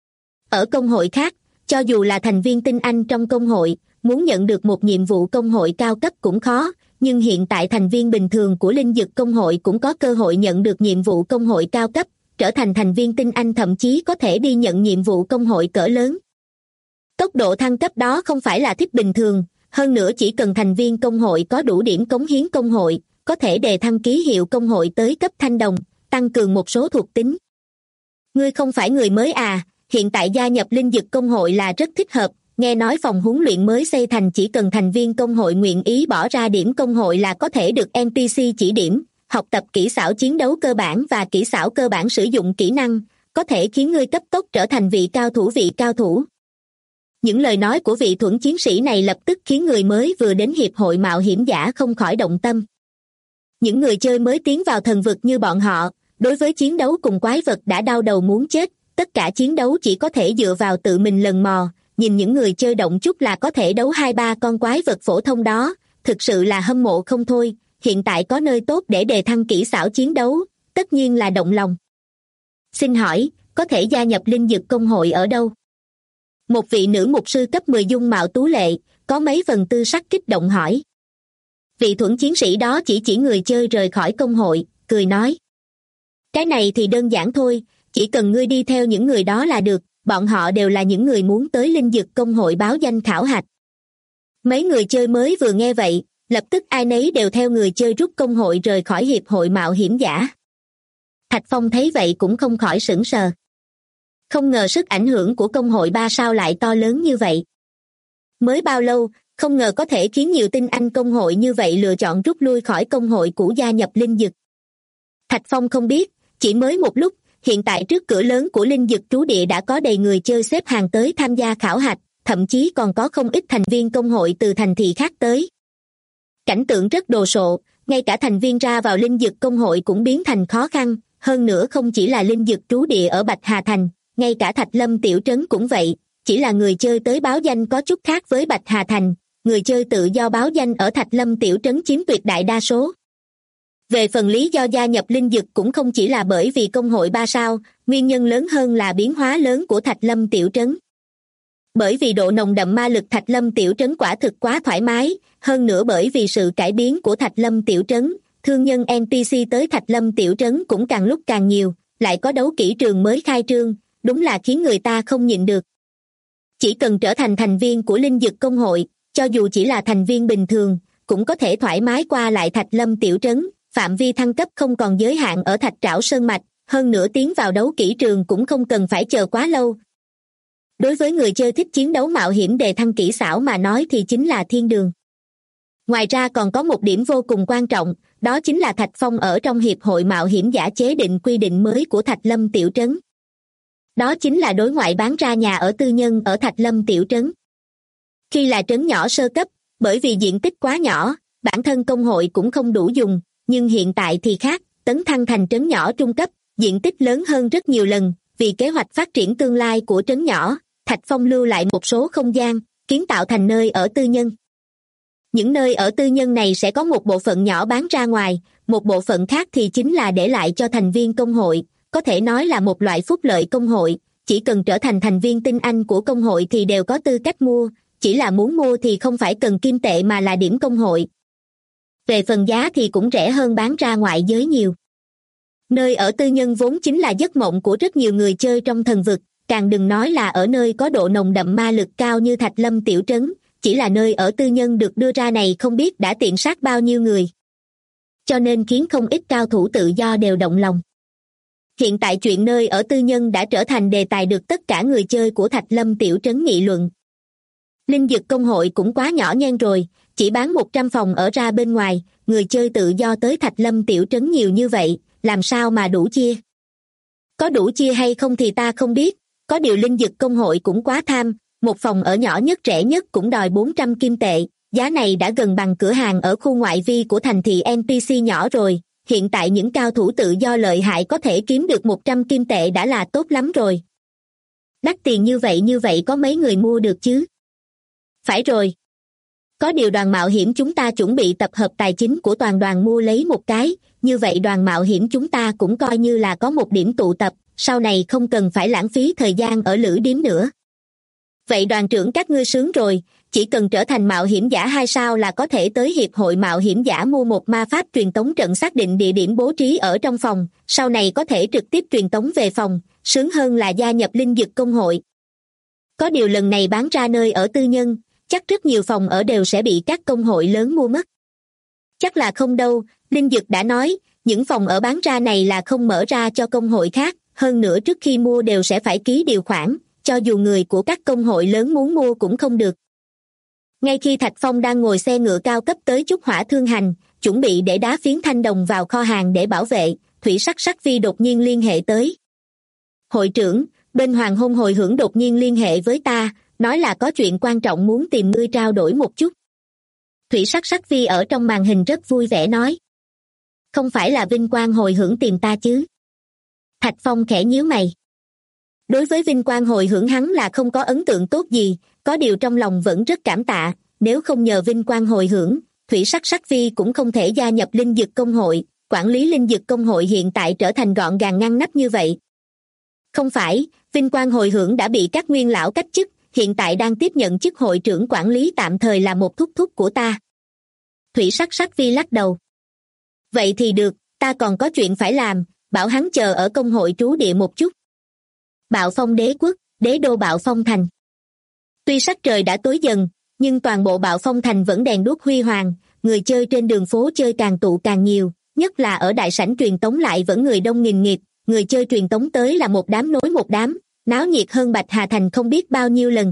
Ở công hội khác, cho dù là thành viên tinh anh trong công hội, muốn nhận được một nhiệm vụ công hội cao cấp cũng khó, nhưng hiện tại thành viên bình thường của Linh Dực công hội cũng có cơ hội nhận được nhiệm vụ công hội cao cấp, trở thành thành viên tinh anh thậm chí có thể đi nhận nhiệm vụ công hội cỡ lớn. Tốc độ thăng cấp đó không phải là thích bình thường, hơn nữa chỉ cần thành viên công hội có đủ điểm cống hiến công hội, có thể đề thăng ký hiệu công hội tới cấp thanh đồng, tăng cường một số thuộc tính. Ngươi không phải người mới à, hiện tại gia nhập Linh Dực công hội là rất thích hợp, nghe nói phòng huấn luyện mới xây thành chỉ cần thành viên công hội nguyện ý bỏ ra điểm công hội là có thể được NPC chỉ điểm, học tập kỹ xảo chiến đấu cơ bản và kỹ xảo cơ bản sử dụng kỹ năng, có thể khiến ngươi cấp tốc trở thành vị cao thủ. Những lời nói của vị thuẫn chiến sĩ này lập tức khiến người mới vừa đến Hiệp hội Mạo hiểm giả không khỏi động tâm. Những người chơi mới tiến vào thần vực như bọn họ, đối với chiến đấu cùng quái vật đã đau đầu muốn chết, tất cả chiến đấu chỉ có thể dựa vào tự mình lần mò, nhìn những người chơi động chút là có thể đấu 2-3 con quái vật phổ thông đó, thực sự là hâm mộ không thôi. Hiện tại có nơi tốt để đề thăng kỹ xảo chiến đấu, tất nhiên là động lòng. Xin hỏi, có thể gia nhập linh dực công hội ở đâu? Một vị nữ mục sư cấp 10 dung mạo tú lệ, có mấy phần tư sắc kích động hỏi. Vị thuẫn chiến sĩ đó chỉ người chơi rời khỏi công hội, cười nói. Cái này thì đơn giản thôi, chỉ cần ngươi đi theo những người đó là được, bọn họ đều là những người muốn tới linh dực công hội báo danh khảo hạch. Mấy người chơi mới vừa nghe vậy, lập tức ai nấy đều theo người chơi rút công hội rời khỏi hiệp hội mạo hiểm giả. Thạch Phong thấy vậy cũng không khỏi sửng sờ. Không ngờ sức ảnh hưởng của công hội 3 sao lại to lớn như vậy. Mới bao lâu, không ngờ có thể khiến nhiều tinh anh công hội như vậy lựa chọn rút lui khỏi công hội cũ gia nhập linh dực. Thạch Phong không biết, chỉ mới một lúc, hiện tại trước cửa lớn của linh dực trú địa đã có đầy người chơi xếp hàng tới tham gia khảo hạch, thậm chí còn có không ít thành viên công hội từ thành thị khác tới. Cảnh tượng rất đồ sộ, ngay cả thành viên ra vào linh dực công hội cũng biến thành khó khăn, hơn nữa không chỉ là linh dực trú địa ở Bạch Hà Thành, ngay cả Thạch Lâm tiểu trấn cũng vậy, chỉ là người chơi tới báo danh có chút khác với Bạch Hà Thành, người chơi tự do báo danh ở Thạch Lâm tiểu trấn chiếm tuyệt đại đa số. Về phần lý do gia nhập linh dực cũng không chỉ là bởi vì công hội 3 sao, nguyên nhân lớn hơn là biến hóa lớn của Thạch Lâm tiểu trấn. Bởi vì độ nồng đậm ma lực Thạch Lâm tiểu trấn quả thực quá thoải mái, hơn nữa bởi vì sự cải biến của Thạch Lâm tiểu trấn, thương nhân NPC tới Thạch Lâm tiểu trấn cũng càng lúc càng nhiều, lại có đấu kỹ trường mới khai trương, đúng là khiến người ta không nhịn được. Chỉ cần trở thành thành viên của linh dực công hội, cho dù chỉ là thành viên bình thường, cũng có thể thoải mái qua lại Thạch Lâm tiểu trấn, phạm vi thăng cấp không còn giới hạn ở Thạch Trảo Sơn Mạch, hơn nữa tiến vào đấu kỹ trường cũng không cần phải chờ quá lâu. Đối với người chơi thích chiến đấu mạo hiểm đề thăng kỹ xảo mà nói thì chính là thiên đường. Ngoài ra còn có một điểm vô cùng quan trọng, đó chính là Thạch Phong ở trong hiệp hội mạo hiểm giả chế định quy định mới của Thạch Lâm tiểu trấn. Đó chính là đối ngoại bán ra nhà ở tư nhân ở Thạch Lâm tiểu trấn. Khi là trấn nhỏ sơ cấp, bởi vì diện tích quá nhỏ, bản thân công hội cũng không đủ dùng, nhưng hiện tại thì khác, tấn thăng thành trấn nhỏ trung cấp, diện tích lớn hơn rất nhiều lần, vì kế hoạch phát triển tương lai của trấn nhỏ, Thạch Phong lưu lại một số không gian, kiến tạo thành nơi ở tư nhân. Những nơi ở tư nhân này sẽ có một bộ phận nhỏ bán ra ngoài, một bộ phận khác thì chính là để lại cho thành viên công hội, có thể nói là một loại phúc lợi công hội, chỉ cần trở thành thành viên tinh anh của công hội thì đều có tư cách mua, chỉ là muốn mua thì không phải cần kim tệ mà là điểm công hội. Về phần giá thì cũng rẻ hơn bán ra ngoại giới nhiều. Nơi ở tư nhân vốn chính là giấc mộng của rất nhiều người chơi trong thần vực, càng đừng nói là ở nơi có độ nồng đậm ma lực cao như Thạch Lâm tiểu trấn, chỉ là nơi ở tư nhân được đưa ra này không biết đã tiện sát bao nhiêu người. Cho nên khiến không ít cao thủ tự do đều động lòng. Hiện tại chuyện nơi ở tư nhân đã trở thành đề tài được tất cả người chơi của Thạch Lâm tiểu trấn nghị luận. Linh dực công hội cũng quá nhỏ nhen rồi, chỉ bán 100 phòng ở ra bên ngoài, người chơi tự do tới Thạch Lâm tiểu trấn nhiều như vậy, làm sao mà đủ chia? Có đủ chia hay không thì ta không biết, có điều linh dực công hội cũng quá tham, một phòng ở nhỏ nhất rẻ nhất cũng đòi 400 kim tệ, giá này đã gần bằng cửa hàng ở khu ngoại vi của thành thị NPC nhỏ rồi, hiện tại những cao thủ tự do lợi hại có thể kiếm được 100 kim tệ đã là tốt lắm rồi. Đắt tiền như vậy có mấy người mua được chứ? Phải rồi. Có điều đoàn mạo hiểm chúng ta chuẩn bị tập hợp tài chính của toàn đoàn mua lấy một cái, như vậy đoàn mạo hiểm chúng ta cũng coi như là có một điểm tụ tập, sau này không cần phải lãng phí thời gian ở lữ điếm nữa. Vậy đoàn trưởng các ngươi sướng rồi, chỉ cần trở thành mạo hiểm giả 2 sao là có thể tới hiệp hội mạo hiểm giả mua một ma pháp truyền tống trận xác định địa điểm bố trí ở trong phòng, sau này có thể trực tiếp truyền tống về phòng, sướng hơn là gia nhập linh dực công hội. Có điều lần này bán ra nơi ở tư nhân, chắc rất nhiều phòng ở đều sẽ bị các công hội lớn mua mất. Chắc là không đâu, linh dực đã nói, những phòng ở bán ra này là không mở ra cho công hội khác, hơn nữa trước khi mua đều sẽ phải ký điều khoản, cho dù người của các công hội lớn muốn mua cũng không được. Ngay khi Thạch Phong đang ngồi xe ngựa cao cấp tới Trúc Hỏa Thương Hành, chuẩn bị để đá phiến thanh đồng vào kho hàng để bảo vệ, Thủy Sắc Sắc Vi đột nhiên liên hệ tới. Hội trưởng, bên Hoàng Hôn Hồi Hưởng đột nhiên liên hệ với ta, nói là có chuyện quan trọng muốn tìm ngươi trao đổi một chút. Thủy Sắc Sắc Vi ở trong màn hình rất vui vẻ nói. Không phải là vinh quang hồi hưởng tìm ta chứ? Thạch Phong khẽ nhíu mày. Đối với vinh quang hồi hưởng hắn là không có ấn tượng tốt gì, có điều trong lòng vẫn rất cảm tạ, nếu không nhờ vinh quang hồi hưởng, Thủy Sắc Sắc Phi cũng không thể gia nhập Linh Dực Công hội, quản lý Linh Dực Công hội hiện tại trở thành gọn gàng ngăn nắp như vậy. Không phải, vinh quang hồi hưởng đã bị các nguyên lão cách chức, hiện tại đang tiếp nhận chức hội trưởng quản lý tạm thời là một thúc thúc của ta. Thủy Sắc Sắc Phi lắc đầu. Vậy thì được, ta còn có chuyện phải làm, bảo hắn chờ ở công hội trú địa một chút. Bạo Phong Đế Quốc, đế đô Bạo Phong Thành. Tuy sắc trời đã tối dần, nhưng toàn bộ Bạo Phong Thành vẫn đèn đuốc huy hoàng, người chơi trên đường phố chơi càng tụ càng nhiều, nhất là ở đại sảnh truyền tống lại vẫn người đông nghìn nghịt, người chơi truyền tống tới là một đám nối một đám, náo nhiệt hơn Bạch Hà Thành không biết bao nhiêu lần.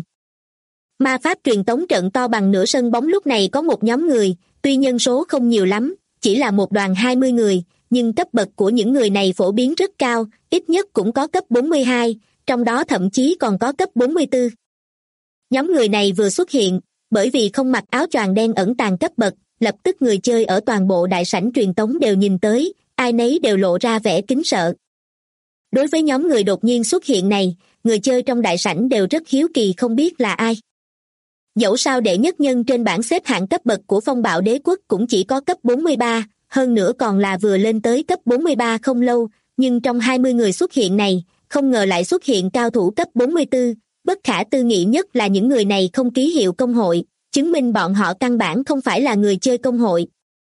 Ma pháp truyền tống trận to bằng nửa sân bóng lúc này có một nhóm người, tuy nhân số không nhiều lắm, chỉ là một đoàn 20 người, nhưng cấp bậc của những người này phổ biến rất cao, ít nhất cũng có cấp 42, trong đó thậm chí còn có cấp 44. Nhóm người này vừa xuất hiện, bởi vì không mặc áo choàng đen ẩn tàng cấp bậc, lập tức người chơi ở toàn bộ đại sảnh truyền tống đều nhìn tới, ai nấy đều lộ ra vẻ kính sợ. Đối với nhóm người đột nhiên xuất hiện này, người chơi trong đại sảnh đều rất hiếu kỳ không biết là ai. Dẫu sao đệ nhất nhân trên bảng xếp hạng cấp bậc của Phong Bạo Đế Quốc cũng chỉ có cấp 43, hơn nữa còn là vừa lên tới cấp 43 không lâu, nhưng trong 20 người xuất hiện này, không ngờ lại xuất hiện cao thủ cấp 44, bất khả tư nghị nhất là những người này không ký hiệu công hội, chứng minh bọn họ căn bản không phải là người chơi công hội,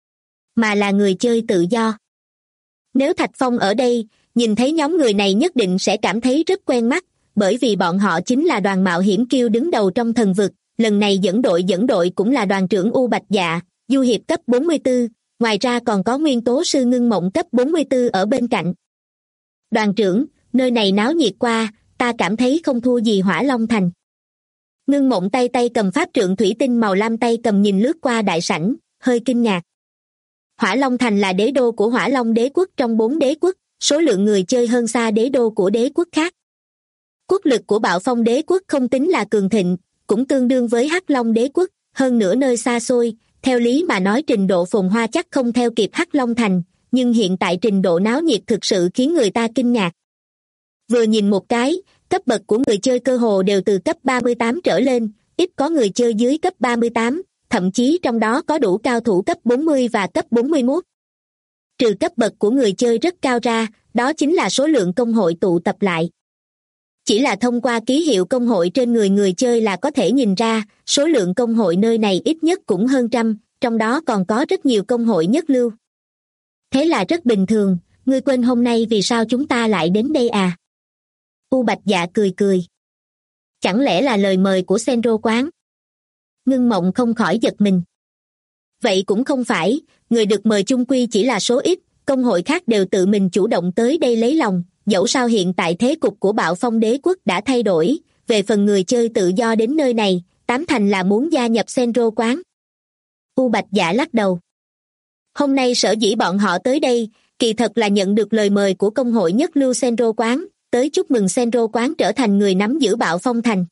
mà là người chơi tự do. Nếu Thạch Phong ở đây, nhìn thấy nhóm người này nhất định sẽ cảm thấy rất quen mắt, bởi vì bọn họ chính là đoàn mạo hiểm kiêu đứng đầu trong thần vực, lần này dẫn đội cũng là đoàn trưởng U Bạch Dạ, du hiệp cấp 44, ngoài ra còn có nguyên tố sư Ngưng Mộng cấp 44 ở bên cạnh. Đoàn trưởng, nơi này náo nhiệt qua, ta cảm thấy không thua gì Hỏa Long Thành. Ngưng Mộng tay cầm pháp trượng thủy tinh màu lam tay cầm nhìn lướt qua đại sảnh, hơi kinh ngạc. Hỏa Long Thành là đế đô của Hỏa Long Đế Quốc trong 4 đế quốc, số lượng người chơi hơn xa đế đô của đế quốc khác. Quốc lực của Bạo Phong Đế Quốc không tính là cường thịnh, cũng tương đương với Hắc Long Đế Quốc, hơn nữa nơi xa xôi, theo lý mà nói trình độ phồn hoa chắc không theo kịp Hắc Long Thành, nhưng hiện tại trình độ náo nhiệt thực sự khiến người ta kinh ngạc. Vừa nhìn một cái, cấp bậc của người chơi cơ hồ đều từ cấp 38 trở lên, ít có người chơi dưới cấp 38, thậm chí trong đó có đủ cao thủ cấp 40 và cấp 41. Trừ cấp bậc của người chơi rất cao ra, đó chính là số lượng công hội tụ tập lại. Chỉ là thông qua ký hiệu công hội trên người chơi là có thể nhìn ra, số lượng công hội nơi này ít nhất cũng hơn trăm, trong đó còn có rất nhiều công hội nhất lưu. Thế là rất bình thường, ngươi quên hôm nay vì sao chúng ta lại đến đây à? U Bạch Dạ cười. Chẳng lẽ là lời mời của Senro quán? Ngưng Mộng không khỏi giật mình. Vậy cũng không phải, người được mời chung quy chỉ là số ít, công hội khác đều tự mình chủ động tới đây lấy lòng, dẫu sao hiện tại thế cục của Bạo Phong Đế Quốc đã thay đổi, về phần người chơi tự do đến nơi này, tám thành là muốn gia nhập Senro quán. U Bạch Dạ lắc đầu. Hôm nay sở dĩ bọn họ tới đây, kỳ thật là nhận được lời mời của công hội nhất lưu Senro quán, tới chúc mừng Senro quán trở thành người nắm giữ Bạo Phong Thành.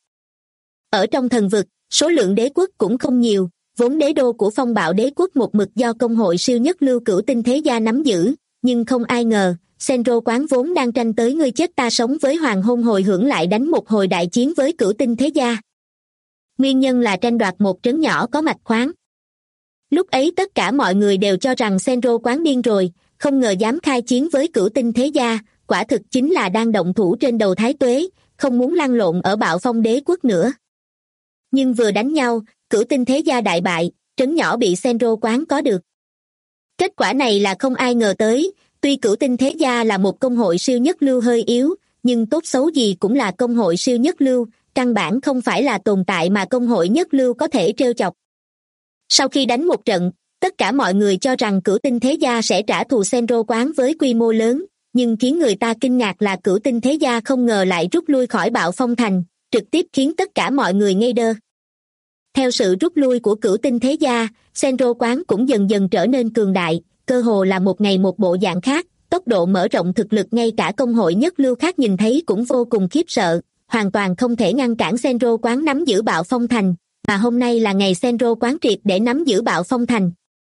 Ở trong thần vực, số lượng đế quốc cũng không nhiều, vốn đế đô của Phong Bạo Đế Quốc một mực do công hội siêu nhất lưu Cửu Tinh Thế Gia nắm giữ, nhưng không ai ngờ, Senro quán vốn đang tranh tới ngươi chết ta sống với Hoàng Hôn hồi hưởng lại đánh một hồi đại chiến với Cửu Tinh Thế Gia. Nguyên nhân là tranh đoạt một trấn nhỏ có mạch khoáng. Lúc ấy tất cả mọi người đều cho rằng Senro quán điên rồi, không ngờ dám khai chiến với Cửu Tinh Thế Gia, quả thực chính là đang động thủ trên đầu Thái Tuế, không muốn lăn lộn ở Bạo Phong Đế Quốc nữa. Nhưng vừa đánh nhau, Cửu Tinh Thế Gia đại bại, trấn nhỏ bị Senro quán có được. Kết quả này là không ai ngờ tới, tuy Cửu Tinh Thế Gia là một công hội siêu nhất lưu hơi yếu, nhưng tốt xấu gì cũng là công hội siêu nhất lưu, căn bản không phải là tồn tại mà công hội nhất lưu có thể trêu chọc. Sau khi đánh một trận, tất cả mọi người cho rằng Cửu Tinh Thế Gia sẽ trả thù Senro quán với quy mô lớn, nhưng khiến người ta kinh ngạc là Cửu Tinh Thế Gia không ngờ lại rút lui khỏi Bạo Phong Thành, trực tiếp khiến tất cả mọi người ngây đơ. Theo sự rút lui của Cửu Tinh Thế Gia, Senro quán cũng dần dần trở nên cường đại, cơ hồ là một ngày một bộ dạng khác, tốc độ mở rộng thực lực ngay cả công hội nhất lưu khác nhìn thấy cũng vô cùng khiếp sợ, hoàn toàn không thể ngăn cản Senro quán nắm giữ Bạo Phong Thành, mà hôm nay là ngày Senro quán triệt để nắm giữ Bạo Phong Thành.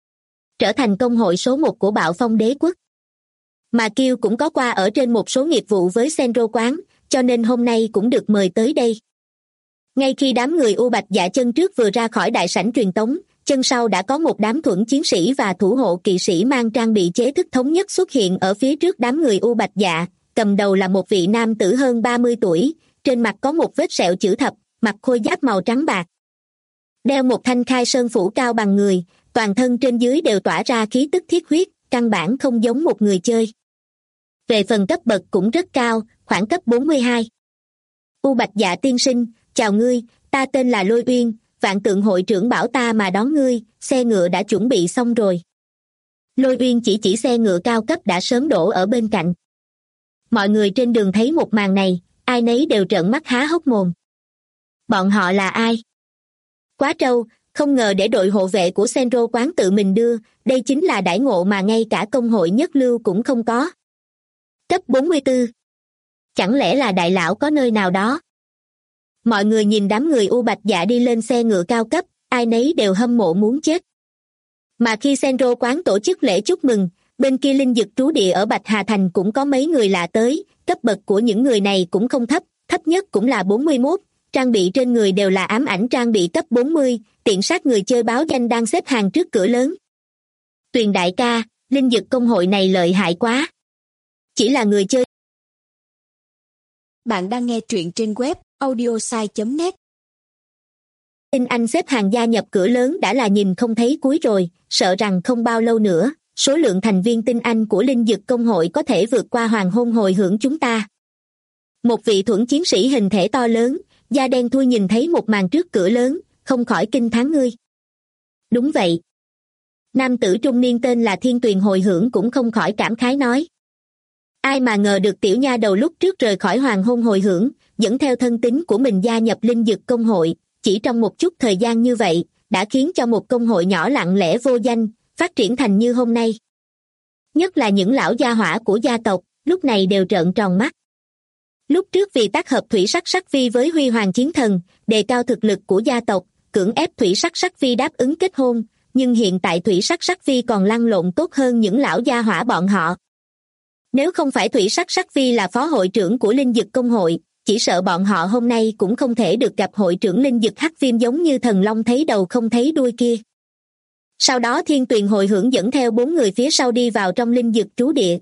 trở thành công hội số 1 của Bạo Phong Đế Quốc. Mà Kiêu cũng có qua ở trên một số nghiệp vụ với Senro quán, cho nên hôm nay cũng được mời tới đây. Ngay khi đám người U Bạch Dạ chân trước vừa ra khỏi đại sảnh truyền tống, chân sau đã có một đám thuẫn chiến sĩ và thủ hộ kỵ sĩ mang trang bị chế thức thống nhất xuất hiện ở phía trước đám người U Bạch Dạ. Cầm đầu là một vị nam tử hơn 30 tuổi, trên mặt có một vết sẹo chữ thập, mặc khôi giáp màu trắng bạc. Đeo một thanh khai sơn phủ cao bằng người, toàn thân trên dưới đều tỏa ra khí tức thiết huyết, căn bản không giống một người chơi. Về phần cấp bậc cũng rất cao, khoảng cấp 42. U Bạch Dạ tiên sinh, chào ngươi, ta tên là Lôi Uyên, Vạn Tượng hội trưởng bảo ta mà đón ngươi, xe ngựa đã chuẩn bị xong rồi. Lôi Uyên chỉ xe ngựa cao cấp đã sớm đổ ở bên cạnh. Mọi người trên đường thấy một màn này, ai nấy đều trợn mắt há hốc mồm. Bọn họ là ai? Quá trâu, không ngờ để đội hộ vệ của Senro quán tự mình đưa, đây chính là đãi ngộ mà ngay cả công hội nhất lưu cũng không có. Cấp 44. Chẳng lẽ là đại lão có nơi nào đó? Mọi người nhìn đám người U Bạch Dạ đi lên xe ngựa cao cấp, ai nấy đều hâm mộ muốn chết. Mà khi Senro quán tổ chức lễ chúc mừng, bên kia linh dực trú địa ở Bạch Hà Thành cũng có mấy người lạ tới, cấp bậc của những người này cũng không thấp, thấp nhất cũng là 41, trang bị trên người đều là ám ảnh trang bị cấp 40, tiện sát người chơi báo danh đang xếp hàng trước cửa lớn. Tuyền đại ca, linh dực công hội này lợi hại quá. Chỉ là người chơi. Bạn đang nghe truyện trên web audiosai.net. Tinh Anh xếp hàng gia nhập cửa lớn đã là nhìn không thấy cuối rồi, sợ rằng không bao lâu nữa, số lượng thành viên Tinh Anh của linh dực công hội có thể vượt qua hoàng hôn hồi hưởng chúng ta. Một vị thuẫn chiến sĩ hình thể to lớn, da đen thui nhìn thấy một màn trước cửa lớn, không khỏi kinh thán ngươi. Đúng vậy. Nam tử trung niên tên là Thiên Tuyền hồi hưởng cũng không khỏi cảm khái nói. Ai mà ngờ được tiểu nha đầu lúc trước rời khỏi hoàng hôn hồi hưởng, dẫn theo thân tín của mình gia nhập linh dực công hội, chỉ trong một chút thời gian như vậy, đã khiến cho một công hội nhỏ lặng lẽ vô danh, phát triển thành như hôm nay. Nhất là những lão gia hỏa của gia tộc, lúc này đều trợn tròn mắt. Lúc trước vì tác hợp Thủy Sắc Sắc Phi với Huy Hoàng Chiến Thần, đề cao thực lực của gia tộc, cưỡng ép Thủy Sắc Sắc Phi đáp ứng kết hôn, nhưng hiện tại Thủy Sắc Sắc Phi còn lăn lộn tốt hơn những lão gia hỏa bọn họ. Nếu không phải Thủy Sắc Sắc Phi là phó hội trưởng của linh dực công hội, chỉ sợ bọn họ hôm nay cũng không thể được gặp hội trưởng linh dực Hắc Viêm giống như thần long thấy đầu không thấy đuôi kia. Sau đó Thiên Tuyền hồi hưởng dẫn theo 4 người phía sau đi vào trong linh dực trú địa.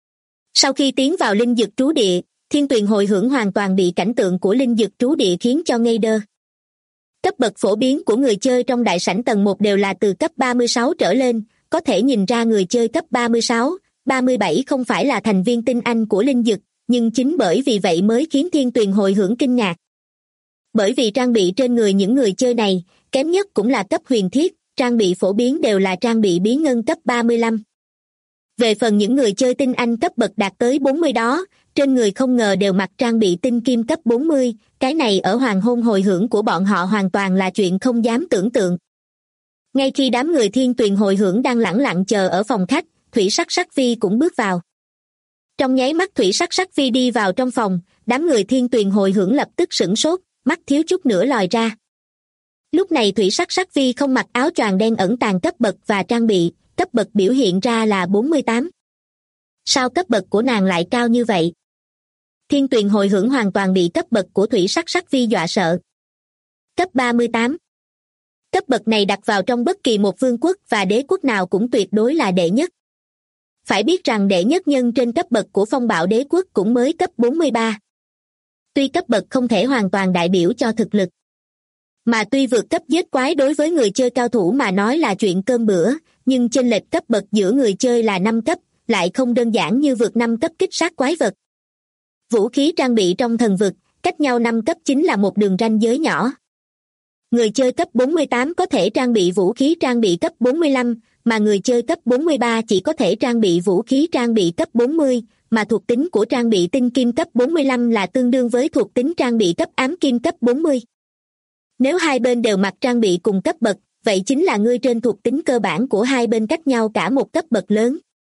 Sau khi tiến vào linh dực trú địa, Thiên Tuyền hồi hưởng hoàn toàn bị cảnh tượng của linh dực trú địa khiến cho ngây đơ. Cấp bậc phổ biến của người chơi trong đại sảnh tầng 1 đều là từ cấp 36 trở lên, có thể nhìn ra người chơi cấp 36, 37 không phải là thành viên Tinh Anh của linh dực, nhưng chính bởi vì vậy mới khiến Thiên Tuyền hồi hưởng kinh ngạc. Bởi vì trang bị trên người những người chơi này, kém nhất cũng là cấp huyền thiết, trang bị phổ biến đều là trang bị bí ngân cấp 35. Về phần những người chơi Tinh Anh cấp bậc đạt tới 40 đó, trên người không ngờ đều mặc trang bị tinh kim cấp 40, cái này ở hoàng hôn hồi hưởng của bọn họ hoàn toàn là chuyện không dám tưởng tượng. Ngay khi đám người Thiên Tuyền hồi hưởng đang lẳng lặng chờ ở phòng khách, Thủy Sắc Sắc Phi cũng bước vào. Trong nháy mắt Thủy Sắc Sắc Phi đi vào trong phòng, đám người Thiên Tuyền hồi hưởng lập tức sửng sốt, mắt thiếu chút nữa lòi ra. Lúc này Thủy Sắc Sắc Phi không mặc áo choàng đen ẩn tàng cấp bậc và trang bị, cấp bậc biểu hiện ra là 48. Sao cấp bậc của nàng lại cao như vậy? Thiên Tuyền hồi hưởng hoàn toàn bị cấp bậc của Thủy Sắc Sắc Phi dọa sợ. Cấp 38. Cấp bậc này đặt vào trong bất kỳ một vương quốc và đế quốc nào cũng tuyệt đối là đệ nhất. Phải biết rằng đệ nhất nhân trên cấp bậc của Phong Bạo Đế Quốc cũng mới cấp 43. Tuy cấp bậc không thể hoàn toàn đại biểu cho thực lực, mà tuy vượt cấp giết quái đối với người chơi cao thủ mà nói là chuyện cơm bữa, nhưng chênh lệch cấp bậc giữa người chơi là 5 cấp, lại không đơn giản như vượt 5 cấp kích sát quái vật. Vũ khí trang bị trong thần vực, cách nhau 5 cấp chính là một đường ranh giới nhỏ. Người chơi cấp 48 có thể trang bị vũ khí trang bị cấp 45, mà người chơi cấp 43 chỉ có thể trang bị vũ khí trang bị cấp 40, mà thuộc tính của trang bị tinh kim cấp 45 là tương đương với thuộc tính trang bị cấp ám kim cấp 40. Nếu hai bên đều mặc trang bị cùng cấp bậc, vậy chính là ngươi trên thuộc tính cơ bản của hai bên cách nhau cả một cấp bậc lớn.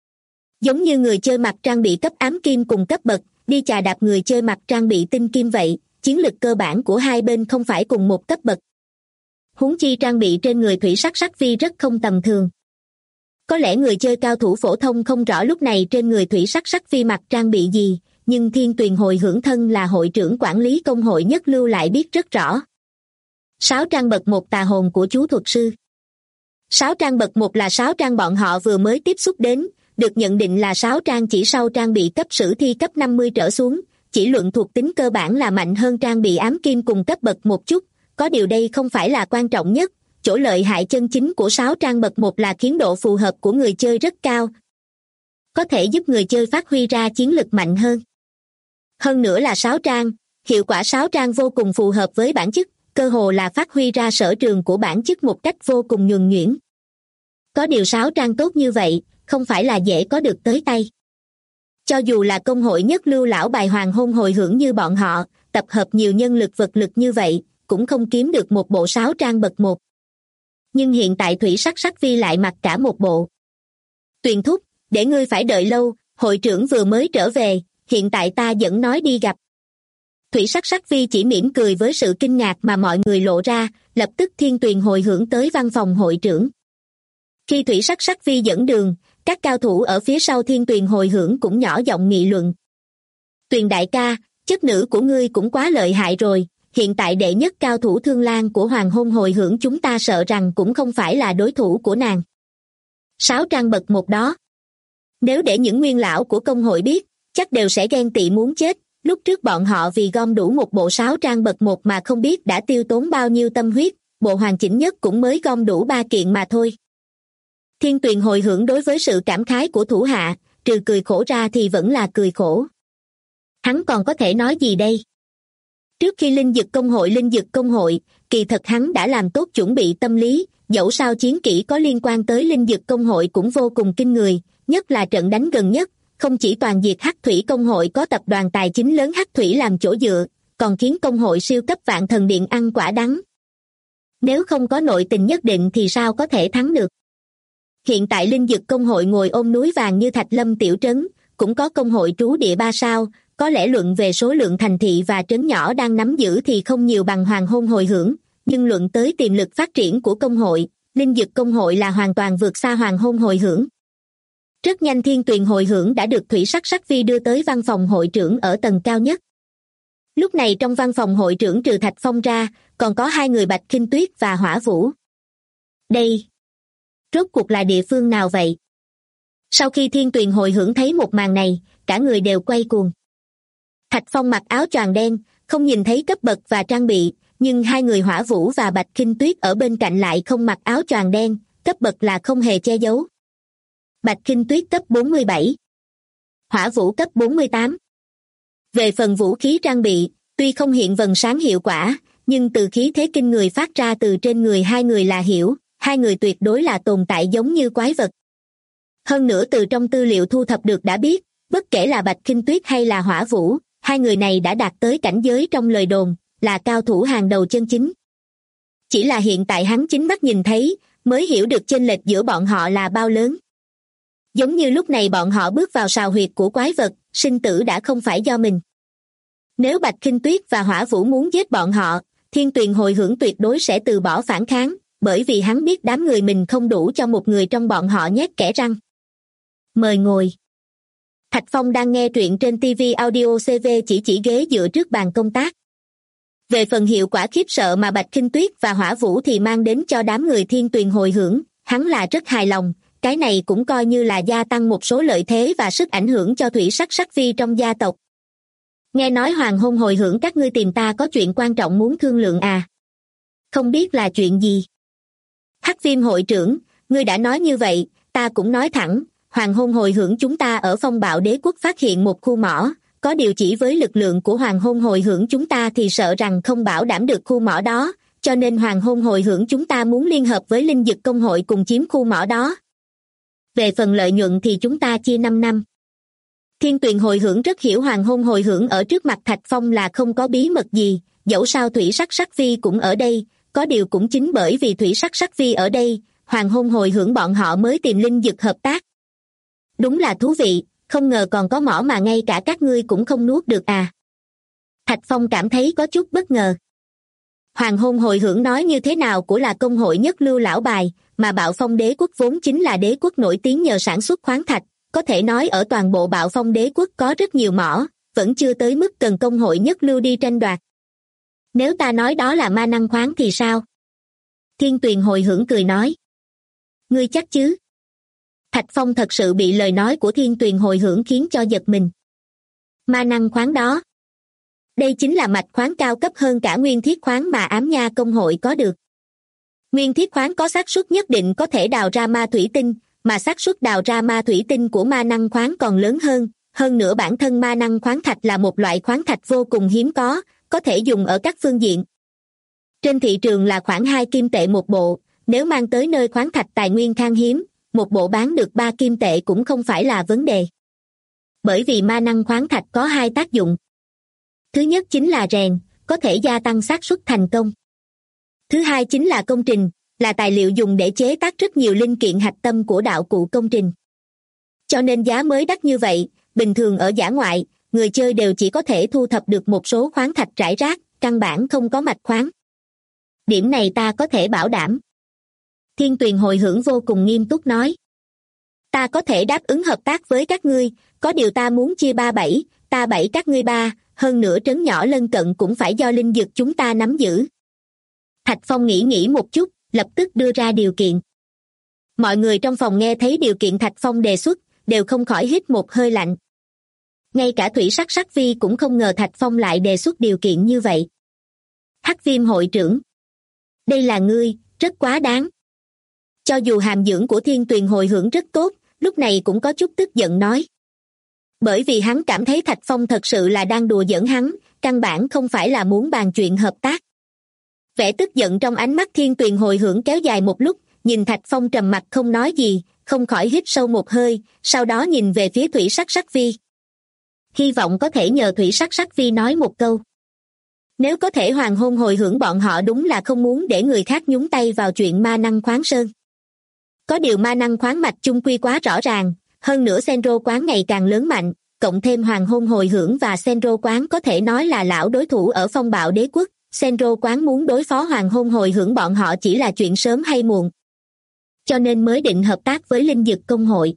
Giống như người chơi mặc trang bị cấp ám kim cùng cấp bậc, đi chà đạp người chơi mặc trang bị tinh kim vậy, chiến lực cơ bản của hai bên không phải cùng một cấp bậc. Huống chi trang bị trên người Thủy Sắc Sắc Phi rất không tầm thường. Có lẽ người chơi cao thủ phổ thông không rõ lúc này trên người Thủy Sắc Sắc Phi mặc trang bị gì, nhưng Thiên Tuyền Hồi Hưởng thân là hội trưởng quản lý công hội nhất lưu lại biết rất rõ. 6 trang bậc 1 tà hồn của chú thuật sư. 6 trang bậc 1 là 6 trang bọn họ vừa mới tiếp xúc đến, được nhận định là 6 trang chỉ sau trang bị cấp sử thi cấp 50 trở xuống, chỉ luận thuộc tính cơ bản là mạnh hơn trang bị ám kim cùng cấp bậc một chút, có điều đây không phải là quan trọng nhất, chỗ lợi hại chân chính của 6 trang bậc 1 là khiến độ phù hợp của người chơi rất cao, có thể giúp người chơi phát huy ra chiến lực mạnh hơn. Hơn nữa là 6 trang, hiệu quả 6 trang vô cùng phù hợp với bản chất, cơ hồ là phát huy ra sở trường của bản chất một cách vô cùng nhuần nhuyễn. Có điều 6 trang tốt như vậy, không phải là dễ có được tới tay. Cho dù là công hội nhất lưu lão bài hoàng hôn hồi hưởng như bọn họ, tập hợp nhiều nhân lực vật lực như vậy, cũng không kiếm được một bộ 6 trang bậc 1. Nhưng hiện tại Thủy Sắc Sắc Vi lại mặc cả một bộ. Tuyền thúc, để ngươi phải đợi lâu, hội trưởng vừa mới trở về, hiện tại ta vẫn nói đi gặp. Thủy Sắc Sắc Vi chỉ mỉm cười với sự kinh ngạc mà mọi người lộ ra, lập tức Thiên Tuyền Hồi Hưởng tới văn phòng hội trưởng. Khi Thủy Sắc Sắc Vi dẫn đường, các cao thủ ở phía sau Thiên Tuyền Hồi Hưởng cũng nhỏ giọng nghị luận. Tuyền đại ca, chất nữ của ngươi cũng quá lợi hại rồi, hiện tại đệ nhất cao thủ Thương Lan của Hoàng Hôn Hồi Hưởng chúng ta sợ rằng cũng không phải là đối thủ của nàng. 6 trang bậc 1 đó. Nếu để những nguyên lão của công hội biết, chắc đều sẽ ghen tị muốn chết, lúc trước bọn họ vì gom đủ một bộ 6 trang bậc 1 mà không biết đã tiêu tốn bao nhiêu tâm huyết, bộ hoàn chỉnh nhất cũng mới gom đủ 3 kiện mà thôi. Thiên Tuyền Hồi Hưởng đối với sự cảm khái của thủ hạ, trừ cười khổ ra thì vẫn là cười khổ. Hắn còn có thể nói gì đây? Trước khi linh dực công hội, kỳ thật hắn đã làm tốt chuẩn bị tâm lý, dẫu sao chiến kỹ có liên quan tới linh dực công hội cũng vô cùng kinh người, nhất là trận đánh gần nhất, không chỉ toàn diệt Hắc Thủy công hội có tập đoàn tài chính lớn Hắc Thủy làm chỗ dựa, còn khiến công hội siêu cấp Vạn Thần Điện ăn quả đắng. Nếu không có nội tình nhất định thì sao có thể thắng được? Hiện tại linh dực công hội ngồi ôm núi vàng như Thạch Lâm tiểu trấn, cũng có công hội trú địa 3 sao, có lẽ luận về số lượng thành thị và trấn nhỏ đang nắm giữ thì không nhiều bằng Hoàng Hôn Hồi Hưởng, nhưng luận tới tiềm lực phát triển của công hội, linh dực công hội là hoàn toàn vượt xa Hoàng Hôn Hồi Hưởng. Rất nhanh Thiên Tuyền Hồi Hưởng đã được Thủy Sắc Sắc Vi đưa tới văn phòng hội trưởng ở tầng cao nhất. Lúc này trong văn phòng hội trưởng trừ Thạch Phong ra, còn có 2 người Bạch Khinh Tuyết và Hỏa Vũ. Đây, rốt cuộc là địa phương nào vậy? Sau khi Thiên Tuyền Hồi Hưởng thấy một màn này, cả người đều quay cuồng. Thạch Phong mặc áo choàng đen, không nhìn thấy cấp bậc và trang bị, nhưng 2 người Hỏa Vũ và Bạch Khinh Tuyết ở bên cạnh lại không mặc áo choàng đen, cấp bậc là không hề che giấu. Bạch Khinh Tuyết cấp 47, Hỏa Vũ cấp 48. Về phần vũ khí trang bị, tuy không hiện vầng sáng hiệu quả, nhưng từ khí thế kinh người phát ra từ trên người 2 người là hiểu, 2 người tuyệt đối là tồn tại giống như quái vật. Hơn nữa từ trong tư liệu thu thập được đã biết, bất kể là Bạch Khinh Tuyết hay là Hỏa Vũ, 2 người này đã đạt tới cảnh giới trong lời đồn, là cao thủ hàng đầu chân chính. Chỉ là hiện tại hắn chính mắt nhìn thấy, mới hiểu được chênh lệch giữa bọn họ là bao lớn. Giống như lúc này bọn họ bước vào sào huyệt của quái vật, sinh tử đã không phải do mình. Nếu Bạch Khinh Tuyết và Hỏa Vũ muốn giết bọn họ, Thiên Tuyền Hồi Hưởng tuyệt đối sẽ từ bỏ phản kháng, bởi vì hắn biết đám người mình không đủ cho một người trong bọn họ nhét kẽ răng. Mời ngồi. Thạch Phong đang nghe truyện trên TV Audio CV chỉ ghế dựa trước bàn công tác. Về phần hiệu quả khiếp sợ mà Bạch Khinh Tuyết và Hỏa Vũ thì mang đến cho đám người Thiên Tuyền Hồi Hưởng, hắn là rất hài lòng, cái này cũng coi như là gia tăng một số lợi thế và sức ảnh hưởng cho Thủy Sắc Sắc Vi trong gia tộc. Nghe nói Hoàng Hôn Hồi Hưởng các ngươi tìm ta có chuyện quan trọng muốn thương lượng à? Không biết là chuyện gì? Hắc Viêm hội trưởng, ngươi đã nói như vậy, ta cũng nói thẳng, Hoàng Hôn Hồi Hưởng chúng ta ở Phong Bạo Đế Quốc phát hiện một khu mỏ, có điều chỉ với lực lượng của Hoàng Hôn Hồi Hưởng chúng ta thì sợ rằng không bảo đảm được khu mỏ đó, cho nên Hoàng Hôn Hồi Hưởng chúng ta muốn liên hợp với Linh Dực Công hội cùng chiếm khu mỏ đó. Về phần lợi nhuận thì chúng ta chia 5 năm. Thiên Tuyền Hồi Hưởng rất hiểu Hoàng Hôn Hồi Hưởng ở trước mặt Thạch Phong là không có bí mật gì, dẫu sao Thủy Sắc Sắc Vi cũng ở đây, có điều cũng chính bởi vì Thủy Sắc Sắc Vi ở đây, Hoàng Hôn Hồi Hưởng bọn họ mới tìm Linh Dực hợp tác. Đúng là thú vị, không ngờ còn có mỏ mà ngay cả các ngươi cũng không nuốt được à. Thạch Phong cảm thấy có chút bất ngờ. Hoàng Hôn Hồi Hưởng nói như thế nào cũng là công hội nhất lưu lão bài, mà Bạo Phong đế quốc vốn chính là đế quốc nổi tiếng nhờ sản xuất khoáng thạch, có thể nói ở toàn bộ Bạo Phong đế quốc có rất nhiều mỏ, vẫn chưa tới mức cần công hội nhất lưu đi tranh đoạt. Nếu ta nói đó là ma năng khoáng thì sao? Thiên Tuyền hồi hưởng cười nói. Ngươi chắc chứ? Thạch Phong thật sự bị lời nói của Thiên Tuyền hồi hưởng khiến cho giật mình. Ma năng khoáng đó. Đây chính là mạch khoáng cao cấp hơn cả nguyên thiết khoáng mà Ám Nha công hội có được. Nguyên thiết khoáng có xác suất nhất định có thể đào ra ma thủy tinh, mà xác suất đào ra ma thủy tinh của ma năng khoáng còn lớn hơn nữa bản thân ma năng khoáng thạch là một loại khoáng thạch vô cùng hiếm có thể dùng ở các phương diện. Trên thị trường là khoảng 2 kim tệ một bộ, nếu mang tới nơi khoáng thạch tài nguyên khan hiếm, một bộ bán được 3 kim tệ cũng không phải là vấn đề. Bởi vì ma năng khoáng thạch có 2 tác dụng. Thứ nhất chính là rèn, có thể gia tăng xác suất thành công. Thứ hai chính là công trình, là tài liệu dùng để chế tác rất nhiều linh kiện hạch tâm của đạo cụ công trình. Cho nên giá mới đắt như vậy, bình thường ở dã ngoại, người chơi đều chỉ có thể thu thập được một số khoáng thạch rải rác, căn bản không có mạch khoáng. Điểm này ta có thể bảo đảm. Thiên Tuyền hồi hưởng vô cùng nghiêm túc nói. Ta có thể đáp ứng hợp tác với các ngươi, có điều ta muốn chia 3/7, ta 7 các ngươi 3, hơn nữa trấn nhỏ lân cận cũng phải do linh dược chúng ta nắm giữ. Thạch Phong nghĩ một chút, lập tức đưa ra điều kiện. Mọi người trong phòng nghe thấy điều kiện Thạch Phong đề xuất, đều không khỏi hít một hơi lạnh. Ngay cả Thủy Sắc Sắc Vi cũng không ngờ Thạch Phong lại đề xuất điều kiện như vậy. Hắc Viêm hội trưởng. Đây là ngươi, rất quá đáng. Cho dù hàm dưỡng của Thiên Tuyền hồi hưởng rất tốt, lúc này cũng có chút tức giận nói. Bởi vì hắn cảm thấy Thạch Phong thật sự là đang đùa giỡn hắn, căn bản không phải là muốn bàn chuyện hợp tác. Vẻ tức giận trong ánh mắt Thiên Tuyền hồi hưởng kéo dài một lúc, nhìn Thạch Phong trầm mặc không nói gì, không khỏi hít sâu một hơi, sau đó nhìn về phía Thủy Sắc Sắc Vi. Hy vọng có thể nhờ Thủy Sắc Sắc Vi nói một câu. Nếu có thể hoàng hôn hồi hưởng bọn họ đúng là không muốn để người khác nhúng tay vào chuyện ma năng khoáng sơn. Có điều ma năng khoáng mạch chung quy quá rõ ràng, hơn nữa Senro quán ngày càng lớn mạnh, cộng thêm hoàng hôn hồi hưởng và Senro quán có thể nói là lão đối thủ ở phong bạo đế quốc, Senro quán muốn đối phó hoàng hôn hồi hưởng bọn họ chỉ là chuyện sớm hay muộn. Cho nên mới định hợp tác với linh dực công hội.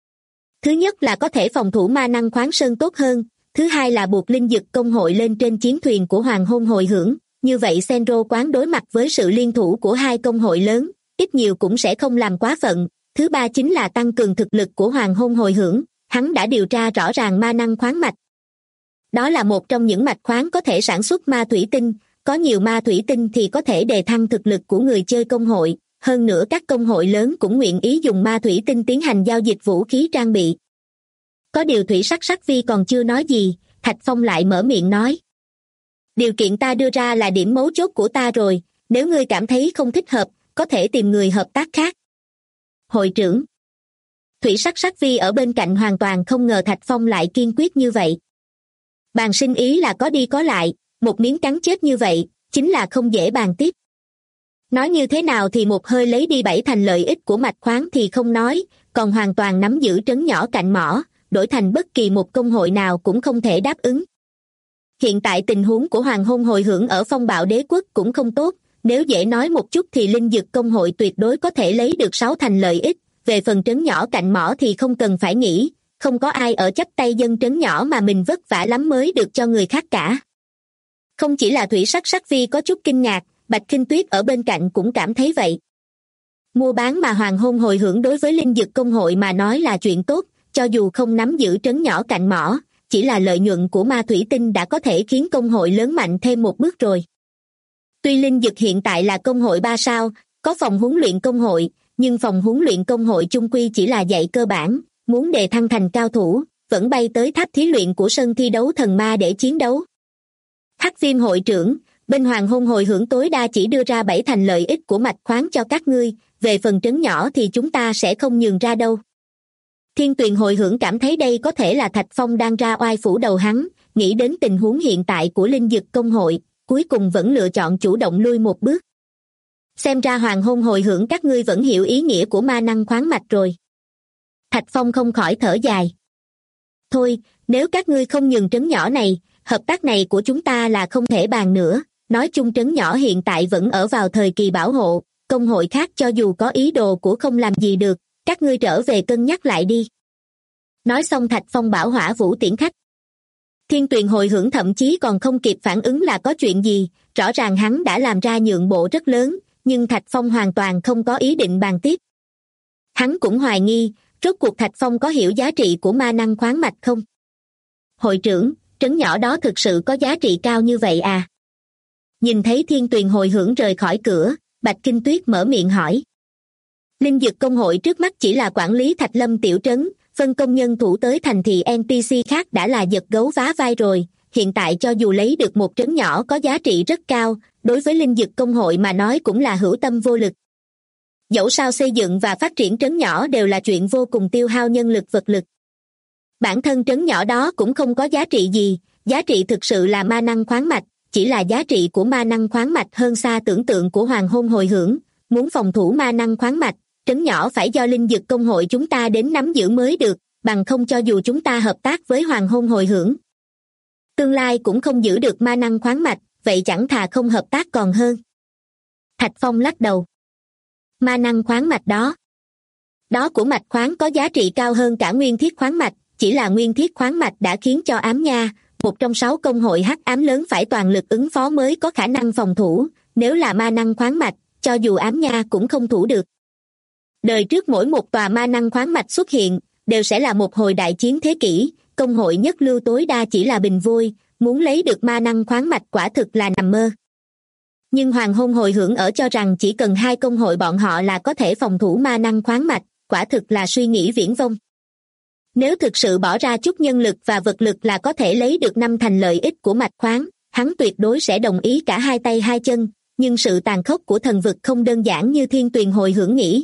Thứ nhất là có thể phòng thủ ma năng khoáng sơn tốt hơn, thứ hai là buộc linh dực công hội lên trên chiến thuyền của hoàng hôn hồi hưởng, như vậy Senro quán đối mặt với sự liên thủ của 2 công hội lớn, ít nhiều cũng sẽ không làm quá phận. Thứ ba chính là tăng cường thực lực của hoàng hôn hồi hưởng, hắn đã điều tra rõ ràng ma năng khoáng mạch. Đó là một trong những mạch khoáng có thể sản xuất ma thủy tinh, có nhiều ma thủy tinh thì có thể đề thăng thực lực của người chơi công hội, hơn nữa các công hội lớn cũng nguyện ý dùng ma thủy tinh tiến hành giao dịch vũ khí trang bị. Có điều Thủy Sắc Sắc Vi còn chưa nói gì, Thạch Phong lại mở miệng nói. Điều kiện ta đưa ra là điểm mấu chốt của ta rồi, nếu ngươi cảm thấy không thích hợp, có thể tìm người hợp tác khác. Hội trưởng. Thủy Sắc Sắc Vi ở bên cạnh hoàn toàn không ngờ Thạch Phong lại kiên quyết như vậy. Bàn sinh ý là có đi có lại, một miếng cắn chết như vậy, chính là không dễ bàn tiếp. Nói như thế nào thì một hơi lấy đi 7 thành lợi ích của mạch khoáng thì không nói, còn hoàn toàn nắm giữ trấn nhỏ cạnh mỏ, đổi thành bất kỳ một công hội nào cũng không thể đáp ứng. Hiện tại tình huống của hoàng hôn hồi hưởng ở phong bạo đế quốc cũng không tốt, nếu dễ nói một chút thì linh dực công hội tuyệt đối có thể lấy được 6 thành lợi ích, về phần trấn nhỏ cạnh mỏ thì không cần phải nghĩ, không có ai ở chấp tay dân trấn nhỏ mà mình vất vả lắm mới được cho người khác cả. Không chỉ là Thủy Sắc Sắc Vi có chút kinh ngạc, Bạch Kinh Tuyết ở bên cạnh cũng cảm thấy vậy. Mua bán mà hoàng hôn hồi hưởng đối với linh dực công hội mà nói là chuyện tốt, cho dù không nắm giữ trấn nhỏ cạnh mỏ, chỉ là lợi nhuận của ma thủy tinh đã có thể khiến công hội lớn mạnh thêm một bước rồi. Tuy linh dực hiện tại là công hội 3 sao, có phòng huấn luyện công hội, nhưng phòng huấn luyện công hội chung quy chỉ là dạy cơ bản, muốn đề thăng thành cao thủ, vẫn bay tới tháp thí luyện của sân thi đấu thần ma để chiến đấu. Hắc Viêm hội trưởng, bên hoàng hôn hồi hưởng tối đa chỉ đưa ra 7 thành lợi ích của mạch khoáng cho các ngươi, về phần trấn nhỏ thì chúng ta sẽ không nhường ra đâu. Thiên Tuyền hồi hưởng cảm thấy đây có thể là Thạch Phong đang ra oai phủ đầu hắn, nghĩ đến tình huống hiện tại của linh dực công hội, cuối cùng vẫn lựa chọn chủ động lui một bước. Xem ra hoàng hôn hồi hưởng các ngươi vẫn hiểu ý nghĩa của ma năng khoáng mạch rồi. Thạch Phong không khỏi thở dài. Thôi, nếu các ngươi không nhường trấn nhỏ này, hợp tác này của chúng ta là không thể bàn nữa, nói chung trấn nhỏ hiện tại vẫn ở vào thời kỳ bảo hộ, công hội khác cho dù có ý đồ của không làm gì được, các ngươi trở về cân nhắc lại đi. Nói xong Thạch Phong bảo Hỏa Vũ tiễn khách. Thiên Tuyền hồi hưởng thậm chí còn không kịp phản ứng là có chuyện gì, rõ ràng hắn đã làm ra nhượng bộ rất lớn, nhưng Thạch Phong hoàn toàn không có ý định bàn tiếp. Hắn cũng hoài nghi, rốt cuộc Thạch Phong có hiểu giá trị của ma năng khoáng mạch không? Hội trưởng, trấn nhỏ đó thực sự có giá trị cao như vậy à? Nhìn thấy Thiên Tuyền hồi hưởng rời khỏi cửa, Bạch Kinh Tuyết mở miệng hỏi. Linh dược công hội trước mắt chỉ là quản lý Thạch Lâm tiểu trấn, phân công nhân thủ tới thành thị NPC khác đã là giật gấu vá vai rồi, hiện tại cho dù lấy được một trấn nhỏ có giá trị rất cao, đối với linh dược công hội mà nói cũng là hữu tâm vô lực. Dẫu sao xây dựng và phát triển trấn nhỏ đều là chuyện vô cùng tiêu hao nhân lực vật lực. Bản thân trấn nhỏ đó cũng không có giá trị gì, giá trị thực sự là ma năng khoáng mạch, chỉ là giá trị của ma năng khoáng mạch hơn xa tưởng tượng của Hoàng Hôn hồi hưởng, muốn phòng thủ ma năng khoáng mạch, trấn nhỏ phải do linh dược công hội chúng ta đến nắm giữ mới được, bằng không cho dù chúng ta hợp tác với Hoàng Hôn hồi hưởng. Tương lai cũng không giữ được ma năng khoáng mạch, vậy chẳng thà không hợp tác còn hơn. Thạch Phong lắc đầu. Ma năng khoáng mạch đó của mạch khoáng có giá trị cao hơn cả nguyên thiết khoáng mạch, chỉ là nguyên thiết khoáng mạch đã khiến cho Ám Nha, một trong 6 công hội hắc ám lớn phải toàn lực ứng phó mới có khả năng phòng thủ, nếu là ma năng khoáng mạch, cho dù Ám Nha cũng không thủ được. Đời trước mỗi một tòa ma năng khoáng mạch xuất hiện, đều sẽ là một hồi đại chiến thế kỷ, công hội nhất lưu tối đa chỉ là bình vôi, muốn lấy được ma năng khoáng mạch quả thực là nằm mơ. Nhưng Hoàng Hôn hồi hưởng ở cho rằng chỉ cần 2 công hội bọn họ là có thể phòng thủ ma năng khoáng mạch, quả thực là suy nghĩ viển vông. Nếu thực sự bỏ ra chút nhân lực và vật lực là có thể lấy được 5 thành lợi ích của mạch khoáng, hắn tuyệt đối sẽ đồng ý cả hai tay hai chân, nhưng sự tàn khốc của thần vực không đơn giản như Thiên Tuyền hồi hưởng nghĩ.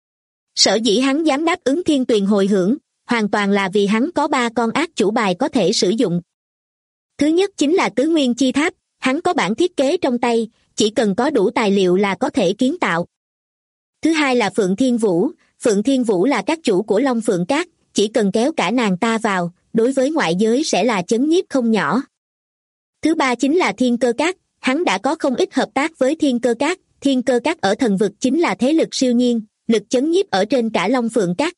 Sở dĩ hắn dám đáp ứng Thiên Tuyền hồi hưởng, hoàn toàn là vì hắn có 3 con ác chủ bài có thể sử dụng. Thứ nhất chính là Tứ Nguyên Chi Tháp, hắn có bản thiết kế trong tay, chỉ cần có đủ tài liệu là có thể kiến tạo. Thứ hai là Phượng Thiên Vũ là các chủ của Long Phượng Các, chỉ cần kéo cả nàng ta vào, đối với ngoại giới sẽ là chấn nhiếp không nhỏ. Thứ ba chính là Thiên Cơ Các, hắn đã có không ít hợp tác với Thiên Cơ Các ở thần vực chính là thế lực siêu nhiên, lực chấn nhiếp ở trên cả Long Phượng Các.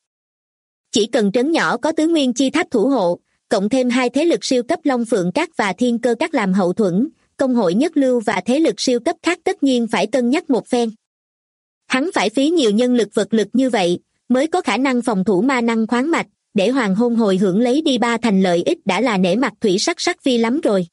Chỉ cần trấn nhỏ có Tứ Nguyên Chi Tháp thủ hộ, cộng thêm 2 thế lực siêu cấp Long Phượng Các và Thiên Cơ Các làm hậu thuẫn, công hội nhất lưu và thế lực siêu cấp khác tất nhiên phải cân nhắc một phen. Hắn phải phí nhiều nhân lực vật lực như vậy, mới có khả năng phòng thủ ma năng khoáng mạch, để Hoàng Hôn hồi hưởng lấy đi 3 thành lợi ích đã là nể mặt Thủy Sắc Vi lắm rồi.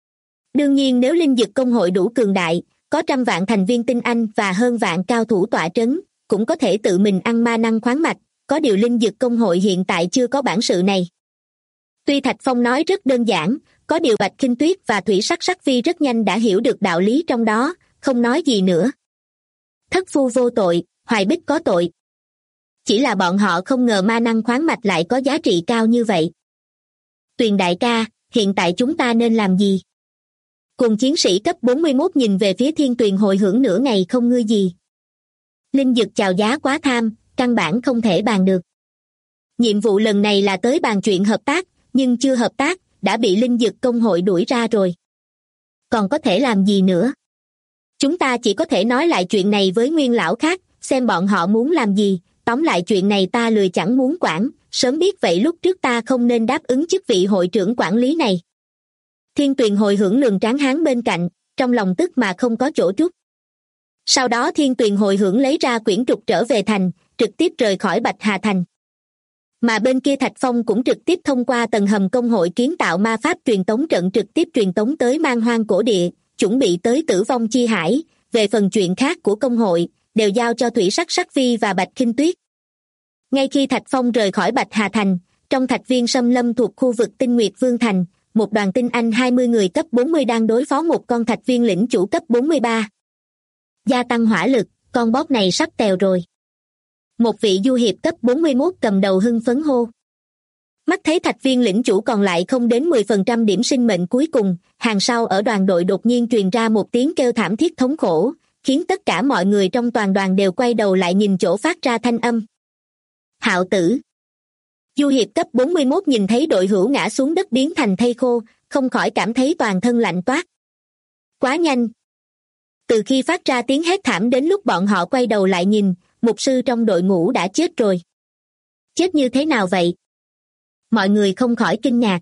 Đương nhiên nếu linh dược công hội đủ cường đại, có 100 vạn thành viên tinh anh và hơn vạn cao thủ tọa trấn, cũng có thể tự mình ăn ma năng khoáng mạch, có điều linh dược công hội hiện tại chưa có bản sự này. Tuy Thạch Phong nói rất đơn giản, có điều Bạch Kinh Tuyết và Thủy Sắc Vi rất nhanh đã hiểu được đạo lý trong đó, không nói gì nữa. Thất phu vô tội, Hoài Bích có tội. Chỉ là bọn họ không ngờ ma năng khoáng mạch lại có giá trị cao như vậy. Tuyền đại ca, hiện tại chúng ta nên làm gì? Cùng chiến sĩ cấp 41 nhìn về phía Thiên Tuyền hồi hưởng nửa ngày không ngư gì. Linh dược chào giá quá tham, căn bản không thể bàn được. Nhiệm vụ lần này là tới bàn chuyện hợp tác, nhưng chưa hợp tác, đã bị linh dược công hội đuổi ra rồi. Còn có thể làm gì nữa? Chúng ta chỉ có thể nói lại chuyện này với nguyên lão khác, xem bọn họ muốn làm gì, tóm lại chuyện này ta lười chẳng muốn quản, sớm biết vậy lúc trước ta không nên đáp ứng chức vị hội trưởng quản lý này. Thiên Tuyền hồi hưởng lườm tráng hán bên cạnh, trong lòng tức mà không có chỗ trút. Sau đó Thiên Tuyền hồi hưởng lấy ra quyển trục trở về thành, trực tiếp rời khỏi Bạch Hà Thành. Mà bên kia Thạch Phong cũng trực tiếp thông qua tầng hầm công hội kiến tạo ma pháp truyền tống trận trực tiếp truyền tống tới Man Hoang cổ địa, chuẩn bị tới Tử Vong Chi Hải, về phần chuyện khác của công hội, đều giao cho Thủy Sắc Vi và Bạch Kinh Tuyết. Ngay khi Thạch Phong rời khỏi Bạch Hà Thành, trong thạch viên xâm lâm thuộc khu vực Tinh Nguyệt Vương Thành, một đoàn tinh anh 20 người cấp 40 đang đối phó một con thạch viên lĩnh chủ cấp 43. Gia tăng hỏa lực, con boss này sắp tèo rồi. Một vị du hiệp cấp 41 cầm đầu hưng phấn hô. Mắt thấy thạch viên lĩnh chủ còn lại không đến 10% điểm sinh mệnh cuối cùng, hàng sau ở đoàn đội đột nhiên truyền ra một tiếng kêu thảm thiết thống khổ, khiến tất cả mọi người trong toàn đoàn đều quay đầu lại nhìn chỗ phát ra thanh âm. Hạo tử. Du hiệp cấp 41 nhìn thấy đội hữu ngã xuống đất biến thành thây khô, không khỏi cảm thấy toàn thân lạnh toát. Quá nhanh. Từ khi phát ra tiếng hét thảm đến lúc bọn họ quay đầu lại nhìn, mục sư trong đội ngũ đã chết rồi. Chết như thế nào vậy? Mọi người không khỏi kinh ngạc.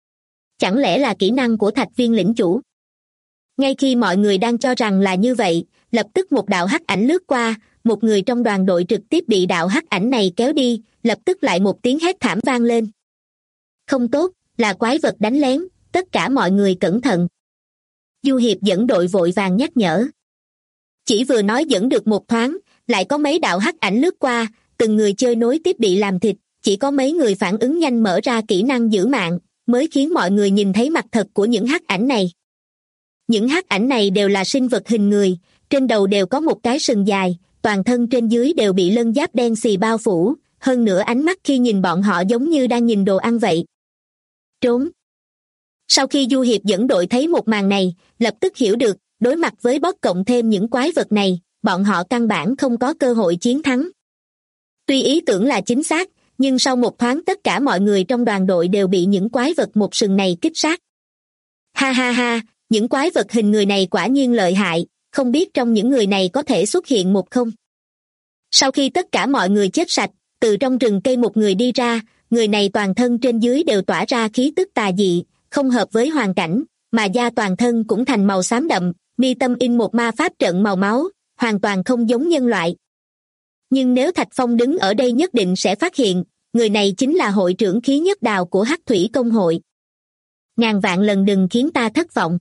Chẳng lẽ là kỹ năng của Thạch Viên lĩnh chủ? Ngay khi mọi người đang cho rằng là như vậy, lập tức một đạo hắc ảnh lướt qua, một người trong đoàn đội trực tiếp bị đạo hắc ảnh này kéo đi, lập tức lại một tiếng hét thảm vang lên. Không tốt, là quái vật đánh lén, tất cả mọi người cẩn thận. Du Hiệp dẫn đội vội vàng nhắc nhở. Chỉ vừa nói dẫn được một thoáng, lại có mấy đạo hắc ảnh lướt qua, từng người chơi nối tiếp bị làm thịt, chỉ có mấy người phản ứng nhanh mở ra kỹ năng giữ mạng, mới khiến mọi người nhìn thấy mặt thật của những hắc ảnh này. Những hắc ảnh này đều là sinh vật hình người, trên đầu đều có một cái sừng dài, toàn thân trên dưới đều bị lân giáp đen xì bao phủ, hơn nữa ánh mắt khi nhìn bọn họ giống như đang nhìn đồ ăn vậy. Trốn. Sau khi Du Hiệp dẫn đội thấy một màn này, lập tức hiểu được, đối mặt với boss cộng thêm những quái vật này, bọn họ căn bản không có cơ hội chiến thắng. Tuy ý tưởng là chính xác, nhưng sau một thoáng tất cả mọi người trong đoàn đội đều bị những quái vật một sừng này kích sát. Ha ha ha, những quái vật hình người này quả nhiên lợi hại, không biết trong những người này có thể xuất hiện một không? Sau khi tất cả mọi người chết sạch, từ trong rừng cây một người đi ra, người này toàn thân trên dưới đều tỏa ra khí tức tà dị, không hợp với hoàn cảnh, mà da toàn thân cũng thành màu xám đậm, mi tâm in một ma pháp trận màu máu, hoàn toàn không giống nhân loại. Nhưng nếu Thạch Phong đứng ở đây nhất định sẽ phát hiện, người này chính là hội trưởng Khí Nhất Đào của Hắc Thủy Công hội. Ngàn vạn lần đừng khiến ta thất vọng.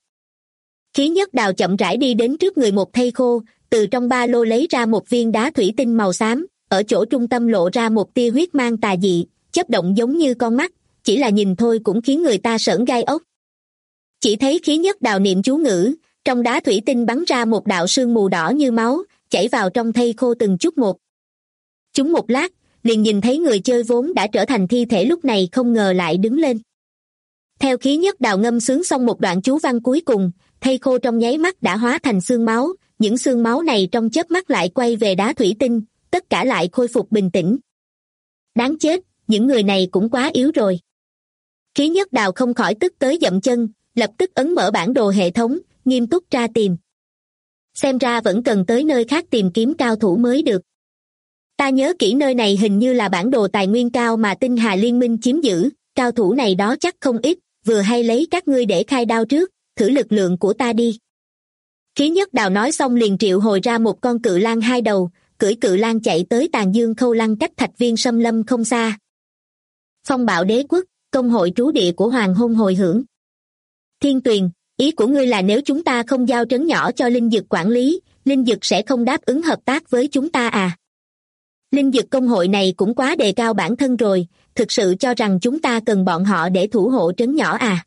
Khí Nhất Đào chậm rãi đi đến trước người một thây khô, từ trong ba lô lấy ra một viên đá thủy tinh màu xám, ở chỗ trung tâm lộ ra một tia huyết mang tà dị, chớp động giống như con mắt, chỉ là nhìn thôi cũng khiến người ta sởn gai ốc. Chỉ thấy Khí Nhất Đào niệm chú ngữ, trong đá thủy tinh bắn ra một đạo sương mù đỏ như máu, chảy vào trong thây khô từng chút một. Chúng một lát, liền nhìn thấy người chơi vốn đã trở thành thi thể lúc này không ngờ lại đứng lên. Theo Khí Nhất Đào ngâm sướng xong một đoạn chú văn cuối cùng, thây khô trong nháy mắt đã hóa thành xương máu, những xương máu này trong chớp mắt lại quay về đá thủy tinh, tất cả lại khôi phục bình tĩnh. Đáng chết, những người này cũng quá yếu rồi. Khí Nhất Đào không khỏi tức tới dậm chân, lập tức ấn mở bản đồ hệ thống, nghiêm túc tra tìm. Xem ra vẫn cần tới nơi khác tìm kiếm cao thủ mới được. Ta nhớ kỹ nơi này hình như là bản đồ tài nguyên cao mà Tinh Hà Liên minh chiếm giữ, cao thủ này đó chắc không ít, vừa hay lấy các ngươi để khai đao trước, thử lực lượng của ta đi. Khí Nhất Đào nói xong liền triệu hồi ra một con cự lang hai đầu, cưỡi cự lang chạy tới Tàn Dương Khâu Lăng cách Thạch Viên Xâm Lâm không xa. Phong Bạo Đế Quốc, công hội trú địa của Hoàng Hôn Hồi Hưởng. Thiên Tuyền, ý của ngươi là nếu chúng ta không giao trấn nhỏ cho Linh Dực quản lý, Linh Dực sẽ không đáp ứng hợp tác với chúng ta à? Linh Dực công hội này cũng quá đề cao bản thân rồi, thực sự cho rằng chúng ta cần bọn họ để thủ hộ trấn nhỏ à?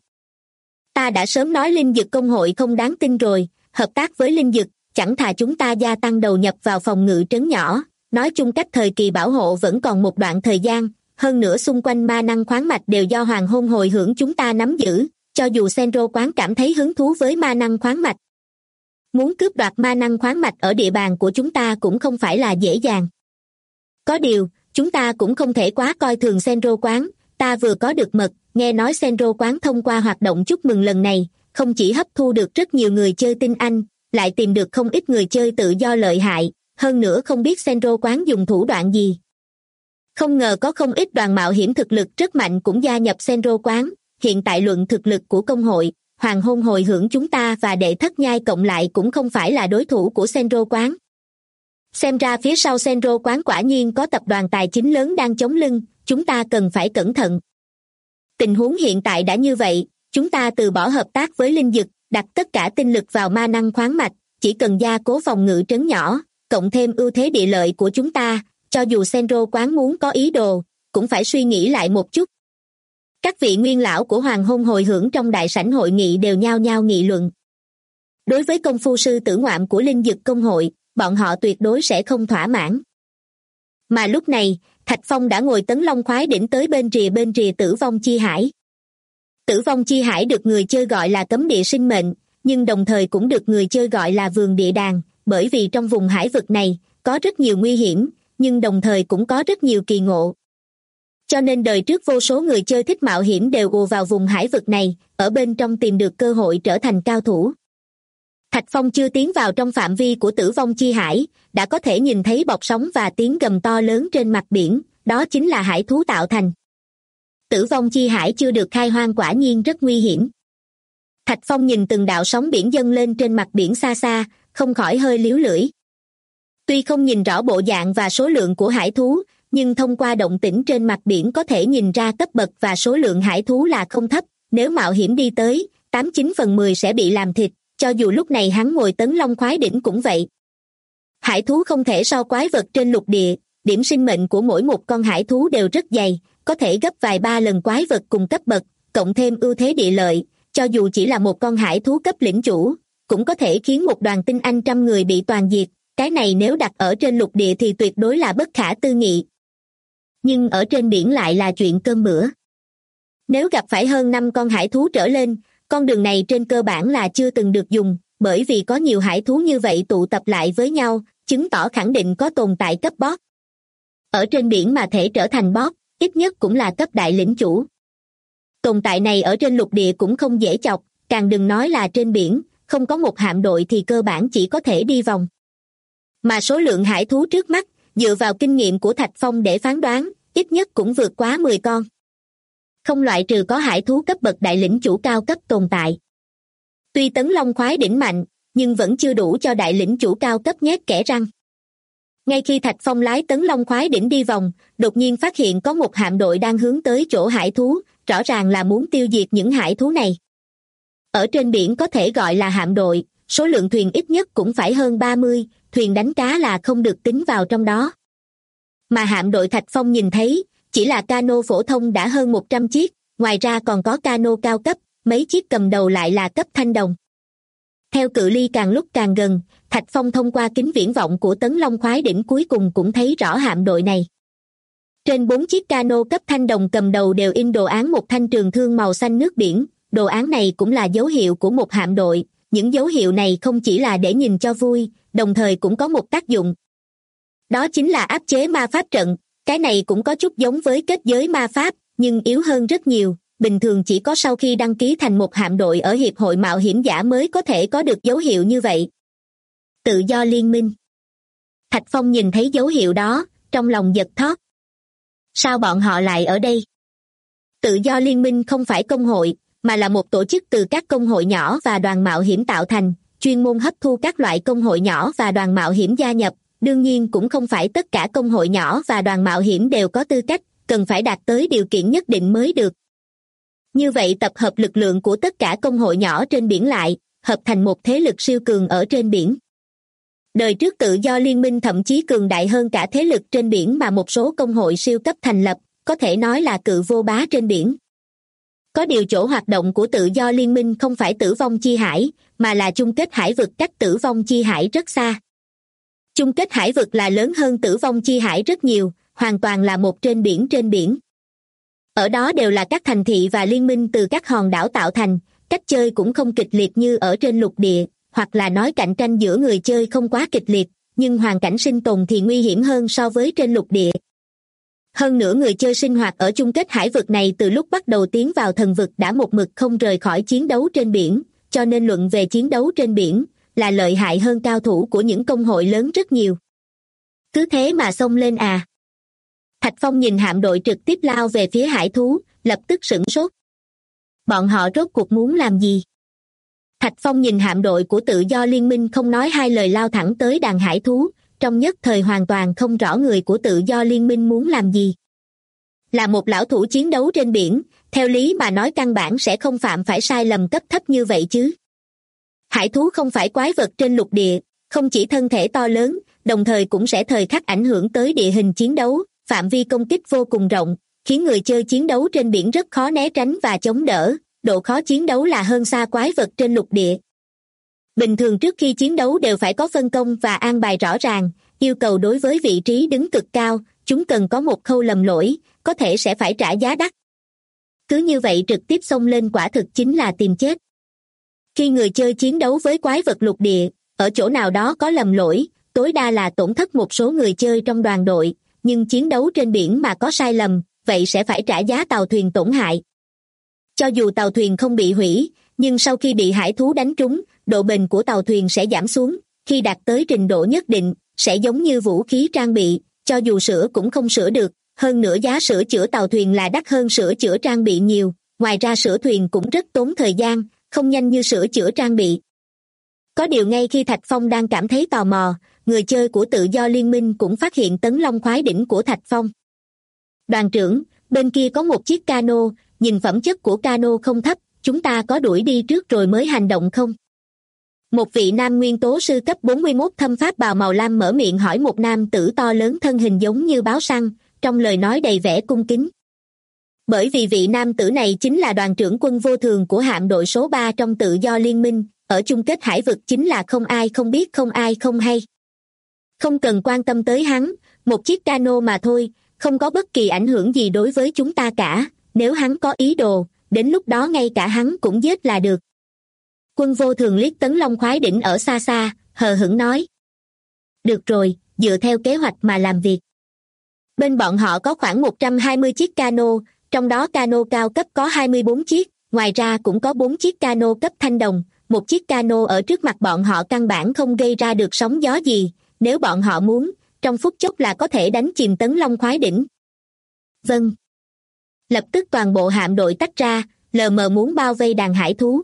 Ta đã sớm nói Linh Dực công hội không đáng tin rồi, hợp tác với Linh Dực, chẳng thà chúng ta gia tăng đầu nhập vào phòng ngự trấn nhỏ, nói chung cách thời kỳ bảo hộ vẫn còn một đoạn thời gian, hơn nữa xung quanh ma năng khoáng mạch đều do Hoàng Hôn Hồi Hưởng chúng ta nắm giữ, cho dù Senro quán cảm thấy hứng thú với ma năng khoáng mạch. Muốn cướp đoạt ma năng khoáng mạch ở địa bàn của chúng ta cũng không phải là dễ dàng. Có điều, chúng ta cũng không thể quá coi thường Senro quán, ta vừa có được mật, nghe nói Senro quán thông qua hoạt động chúc mừng lần này, không chỉ hấp thu được rất nhiều người chơi tinh anh, lại tìm được không ít người chơi tự do lợi hại, hơn nữa không biết Senro quán dùng thủ đoạn gì. Không ngờ có không ít đoàn mạo hiểm thực lực rất mạnh cũng gia nhập Senro quán, hiện tại luận thực lực của công hội, Hoàng Hôn Hồi Hưởng chúng ta và Đệ Thất Nhai cộng lại cũng không phải là đối thủ của Senro quán. Xem ra phía sau Senro quán quả nhiên có tập đoàn tài chính lớn đang chống lưng, chúng ta cần phải cẩn thận. Tình huống hiện tại đã như vậy, chúng ta từ bỏ hợp tác với Linh Dực, đặt tất cả tinh lực vào ma năng khoáng mạch, chỉ cần gia cố phòng ngự trấn nhỏ, cộng thêm ưu thế địa lợi của chúng ta, cho dù Senro quán muốn có ý đồ, cũng phải suy nghĩ lại một chút. Các vị nguyên lão của Hoàng Hôn Hồi Hưởng trong đại sảnh hội nghị đều nhao nhao nghị luận. Đối với công phu sư tử ngoạm của Linh Dực công hội, bọn họ tuyệt đối sẽ không thỏa mãn. Mà lúc này, Thạch Phong đã ngồi tấn long khoái đỉnh tới bên rìa Tử Vong Chi Hải. Tử Vong Chi Hải được người chơi gọi là cấm địa sinh mệnh, nhưng đồng thời cũng được người chơi gọi là vườn địa đàng, bởi vì trong vùng hải vực này, có rất nhiều nguy hiểm, nhưng đồng thời cũng có rất nhiều kỳ ngộ. Cho nên đời trước vô số người chơi thích mạo hiểm đều ùa vào vùng hải vực này, ở bên trong tìm được cơ hội trở thành cao thủ. Thạch Phong chưa tiến vào trong phạm vi của tử vong chi hải, đã có thể nhìn thấy bọt sóng và tiếng gầm to lớn trên mặt biển, đó chính là hải thú tạo thành. Tử vong chi hải chưa được khai hoang quả nhiên rất nguy hiểm. Thạch Phong nhìn từng đạo sóng biển dâng lên trên mặt biển xa xa, không khỏi hơi líu lưỡi. Tuy không nhìn rõ bộ dạng và số lượng của hải thú, nhưng thông qua động tĩnh trên mặt biển có thể nhìn ra cấp bậc và số lượng hải thú là không thấp, nếu mạo hiểm đi tới, 89/10 sẽ bị làm thịt, cho dù lúc này hắn ngồi tấn long khoái đỉnh cũng vậy. Hải thú không thể so quái vật trên lục địa, điểm sinh mệnh của mỗi một con hải thú đều rất dày, có thể gấp vài ba lần quái vật cùng cấp bậc, cộng thêm ưu thế địa lợi, cho dù chỉ là một con hải thú cấp lĩnh chủ, cũng có thể khiến một đoàn tinh anh 100 người bị toàn diệt, cái này nếu đặt ở trên lục địa thì tuyệt đối là bất khả tư nghị. Nhưng ở trên biển lại là chuyện cơm bữa. Nếu gặp phải hơn 5 con hải thú trở lên, con đường này trên cơ bản là chưa từng được dùng, bởi vì có nhiều hải thú như vậy tụ tập lại với nhau, chứng tỏ khẳng định có tồn tại cấp boss. Ở trên biển mà thể trở thành boss, ít nhất cũng là cấp đại lĩnh chủ. Tồn tại này ở trên lục địa cũng không dễ chọc, càng đừng nói là trên biển, không có một hạm đội thì cơ bản chỉ có thể đi vòng. Mà số lượng hải thú trước mắt, dựa vào kinh nghiệm của Thạch Phong để phán đoán, ít nhất cũng vượt quá 10 con. Không loại trừ có hải thú cấp bậc đại lĩnh chủ cao cấp tồn tại. Tuy tấn long khoái đỉnh mạnh, nhưng vẫn chưa đủ cho đại lĩnh chủ cao cấp nhét kẽ răng. Ngay khi Thạch Phong lái tấn long khoái đỉnh đi vòng, đột nhiên phát hiện có một hạm đội đang hướng tới chỗ hải thú, rõ ràng là muốn tiêu diệt những hải thú này. Ở trên biển có thể gọi là hạm đội, số lượng thuyền ít nhất cũng phải hơn 30, thuyền đánh cá là không được tính vào trong đó. Mà hạm đội Thạch Phong nhìn thấy, chỉ là cano phổ thông đã hơn 100 chiếc, ngoài ra còn có cano cao cấp, mấy chiếc cầm đầu lại là cấp thanh đồng. Theo cự ly càng lúc càng gần, Thạch Phong thông qua kính viễn vọng của tấn long khoái đỉnh cuối cùng cũng thấy rõ hạm đội này. Trên 4 chiếc cano cấp thanh đồng cầm đầu đều in đồ án một thanh trường thương màu xanh nước biển, đồ án này cũng là dấu hiệu của một hạm đội, những dấu hiệu này không chỉ là để nhìn cho vui, đồng thời cũng có một tác dụng. Đó chính là áp chế ma pháp trận, cái này cũng có chút giống với kết giới ma pháp, nhưng yếu hơn rất nhiều, bình thường chỉ có sau khi đăng ký thành một hạm đội ở Hiệp hội Mạo hiểm giả mới có thể có được dấu hiệu như vậy. Tự do liên minh. Thạch Phong nhìn thấy dấu hiệu đó, trong lòng giật thót. Sao bọn họ lại ở đây? Tự do liên minh không phải công hội, mà là một tổ chức từ các công hội nhỏ và đoàn mạo hiểm tạo thành, chuyên môn hấp thu các loại công hội nhỏ và đoàn mạo hiểm gia nhập. Đương nhiên cũng không phải tất cả công hội nhỏ và đoàn mạo hiểm đều có tư cách, cần phải đạt tới điều kiện nhất định mới được. Như vậy tập hợp lực lượng của tất cả công hội nhỏ trên biển lại, hợp thành một thế lực siêu cường ở trên biển. Đời trước tự do liên minh thậm chí cường đại hơn cả thế lực trên biển mà một số công hội siêu cấp thành lập, có thể nói là cự vô bá trên biển. Có điều chỗ hoạt động của tự do liên minh không phải tử vong chi hải, mà là chung kết hải vực cách tử vong chi hải rất xa. Chung kết hải vực là lớn hơn tử vong chi hải rất nhiều, hoàn toàn là một trên biển. Ở đó đều là các thành thị và liên minh từ các hòn đảo tạo thành, cách chơi cũng không kịch liệt như ở trên lục địa, hoặc là nói cạnh tranh giữa người chơi không quá kịch liệt, nhưng hoàn cảnh sinh tồn thì nguy hiểm hơn so với trên lục địa. Hơn nữa người chơi sinh hoạt ở chung kết hải vực này từ lúc bắt đầu tiến vào thần vực đã một mực không rời khỏi chiến đấu trên biển, cho nên luận về chiến đấu trên biển, là lợi hại hơn cao thủ của những công hội lớn rất nhiều. Cứ thế mà xông lên à. Thạch Phong nhìn hạm đội trực tiếp lao về phía hải thú, lập tức sửng sốt. Bọn họ rốt cuộc muốn làm gì? Thạch Phong nhìn hạm đội của tự do liên minh không nói hai lời lao thẳng tới đàn hải thú, trong nhất thời hoàn toàn không rõ người của tự do liên minh muốn làm gì. Là một lão thủ chiến đấu trên biển, theo lý mà nói căn bản sẽ không phạm phải sai lầm cấp thấp như vậy chứ. Hải thú không phải quái vật trên lục địa, không chỉ thân thể to lớn, đồng thời cũng sẽ thời khắc ảnh hưởng tới địa hình chiến đấu, phạm vi công kích vô cùng rộng, khiến người chơi chiến đấu trên biển rất khó né tránh và chống đỡ, độ khó chiến đấu là hơn xa quái vật trên lục địa. Bình thường trước khi chiến đấu đều phải có phân công và an bài rõ ràng, yêu cầu đối với vị trí đứng cực cao, chúng cần có một khâu lầm lỗi, có thể sẽ phải trả giá đắt. Cứ như vậy trực tiếp xông lên quả thực chính là tìm chết. Khi người chơi chiến đấu với quái vật lục địa, ở chỗ nào đó có lầm lỗi, tối đa là tổn thất một số người chơi trong đoàn đội, nhưng chiến đấu trên biển mà có sai lầm, vậy sẽ phải trả giá tàu thuyền tổn hại. Cho dù tàu thuyền không bị hủy, nhưng sau khi bị hải thú đánh trúng, độ bền của tàu thuyền sẽ giảm xuống, khi đạt tới trình độ nhất định, sẽ giống như vũ khí trang bị, cho dù sửa cũng không sửa được, hơn nữa giá sửa chữa tàu thuyền là đắt hơn sửa chữa trang bị nhiều, ngoài ra sửa thuyền cũng rất tốn thời gian, không nhanh như sửa chữa trang bị. Có điều ngay khi Thạch Phong đang cảm thấy tò mò, người chơi của Tự Do Liên Minh cũng phát hiện tấn long khoái đỉnh của Thạch Phong. Đoàn trưởng, bên kia có một chiếc cano, nhìn phẩm chất của cano không thấp, chúng ta có đuổi đi trước rồi mới hành động không? Một vị nam nguyên tố sư cấp 41 thâm pháp bào màu lam mở miệng hỏi một nam tử to lớn thân hình giống như báo săn, trong lời nói đầy vẻ cung kính. Bởi vì vị nam tử này chính là đoàn trưởng quân vô thường của hạm đội số 3 trong Tự Do Liên Minh, ở chung kết hải vực chính là không ai không biết không ai không hay. Không cần quan tâm tới hắn, một chiếc cano mà thôi, không có bất kỳ ảnh hưởng gì đối với chúng ta cả, nếu hắn có ý đồ, đến lúc đó ngay cả hắn cũng giết là được. Quân vô thường liếc tấn long khoái đỉnh ở xa xa, hờ hững nói. Được rồi, dựa theo kế hoạch mà làm việc. Bên bọn họ có khoảng 120 chiếc cano, trong đó cano cao cấp có 24 chiếc, ngoài ra cũng có 4 chiếc cano cấp thanh đồng, một chiếc cano ở trước mặt bọn họ căn bản không gây ra được sóng gió gì, nếu bọn họ muốn, trong phút chốc là có thể đánh chìm tấn long khoái đỉnh. Vâng. Lập tức toàn bộ hạm đội tách ra, lờ mờ muốn bao vây đàn hải thú.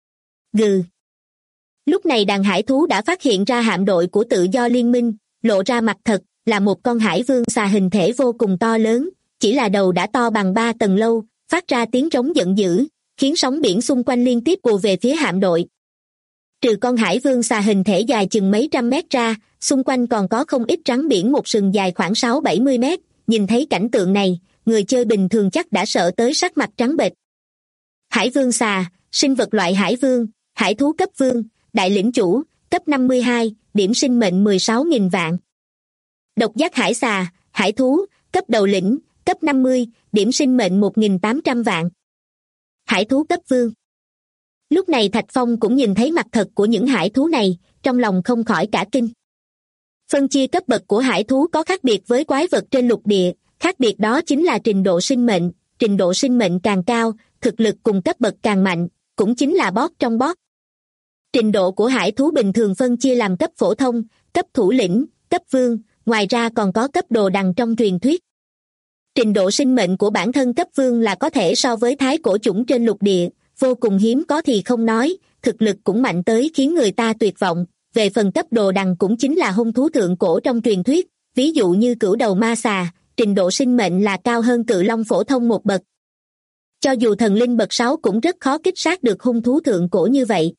Gừ. Lúc này đàn hải thú đã phát hiện ra hạm đội của Tự Do Liên Minh, lộ ra mặt thật, là một con hải vương xà hình thể vô cùng to lớn, chỉ là đầu đã to bằng 3 tầng lâu, phát ra tiếng rống giận dữ, khiến sóng biển xung quanh liên tiếp ùa về phía hạm đội. Trừ con hải vương xà hình thể dài chừng mấy trăm mét ra, xung quanh còn có không ít rắn biển một sừng dài khoảng 6-70 mét, nhìn thấy cảnh tượng này, người chơi bình thường chắc đã sợ tới sắc mặt trắng bệch. Hải vương xà, sinh vật loại hải vương, hải thú cấp vương, đại lĩnh chủ, cấp 52, điểm sinh mệnh 16.000 vạn. Độc giác hải xà, hải thú, cấp đầu lĩnh, cấp 50, điểm sinh mệnh 1.800 vạn. Hải thú cấp vương. Lúc này Thạch Phong cũng nhìn thấy mặt thật của những hải thú này, trong lòng không khỏi cả kinh. Phân chia cấp bậc của hải thú có khác biệt với quái vật trên lục địa, khác biệt đó chính là trình độ sinh mệnh càng cao, thực lực cùng cấp bậc càng mạnh, cũng chính là boss trong boss. Trình độ của hải thú bình thường phân chia làm cấp phổ thông, cấp thủ lĩnh, cấp vương, ngoài ra còn có cấp đồ đằng trong truyền thuyết. Trình độ sinh mệnh của bản thân cấp vương là có thể so với thái cổ chủng trên lục địa, vô cùng hiếm có thì không nói, thực lực cũng mạnh tới khiến người ta tuyệt vọng. Về phần cấp đồ đằng cũng chính là hung thú thượng cổ trong truyền thuyết, ví dụ như cửu đầu ma xà, trình độ sinh mệnh là cao hơn cự long phổ thông một bậc. Cho dù thần linh bậc 6 cũng rất khó kích sát được hung thú thượng cổ như vậy.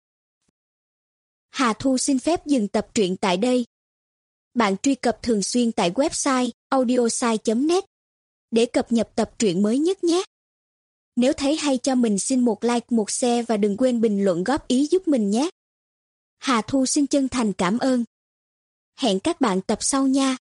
Hà Thu xin phép dừng tập truyện tại đây. Bạn truy cập thường xuyên tại website audiosai.net để cập nhật tập truyện mới nhất nhé. Nếu thấy hay cho mình xin một like, một share và đừng quên bình luận góp ý giúp mình nhé. Hà Thu xin chân thành cảm ơn. Hẹn các bạn tập sau nha.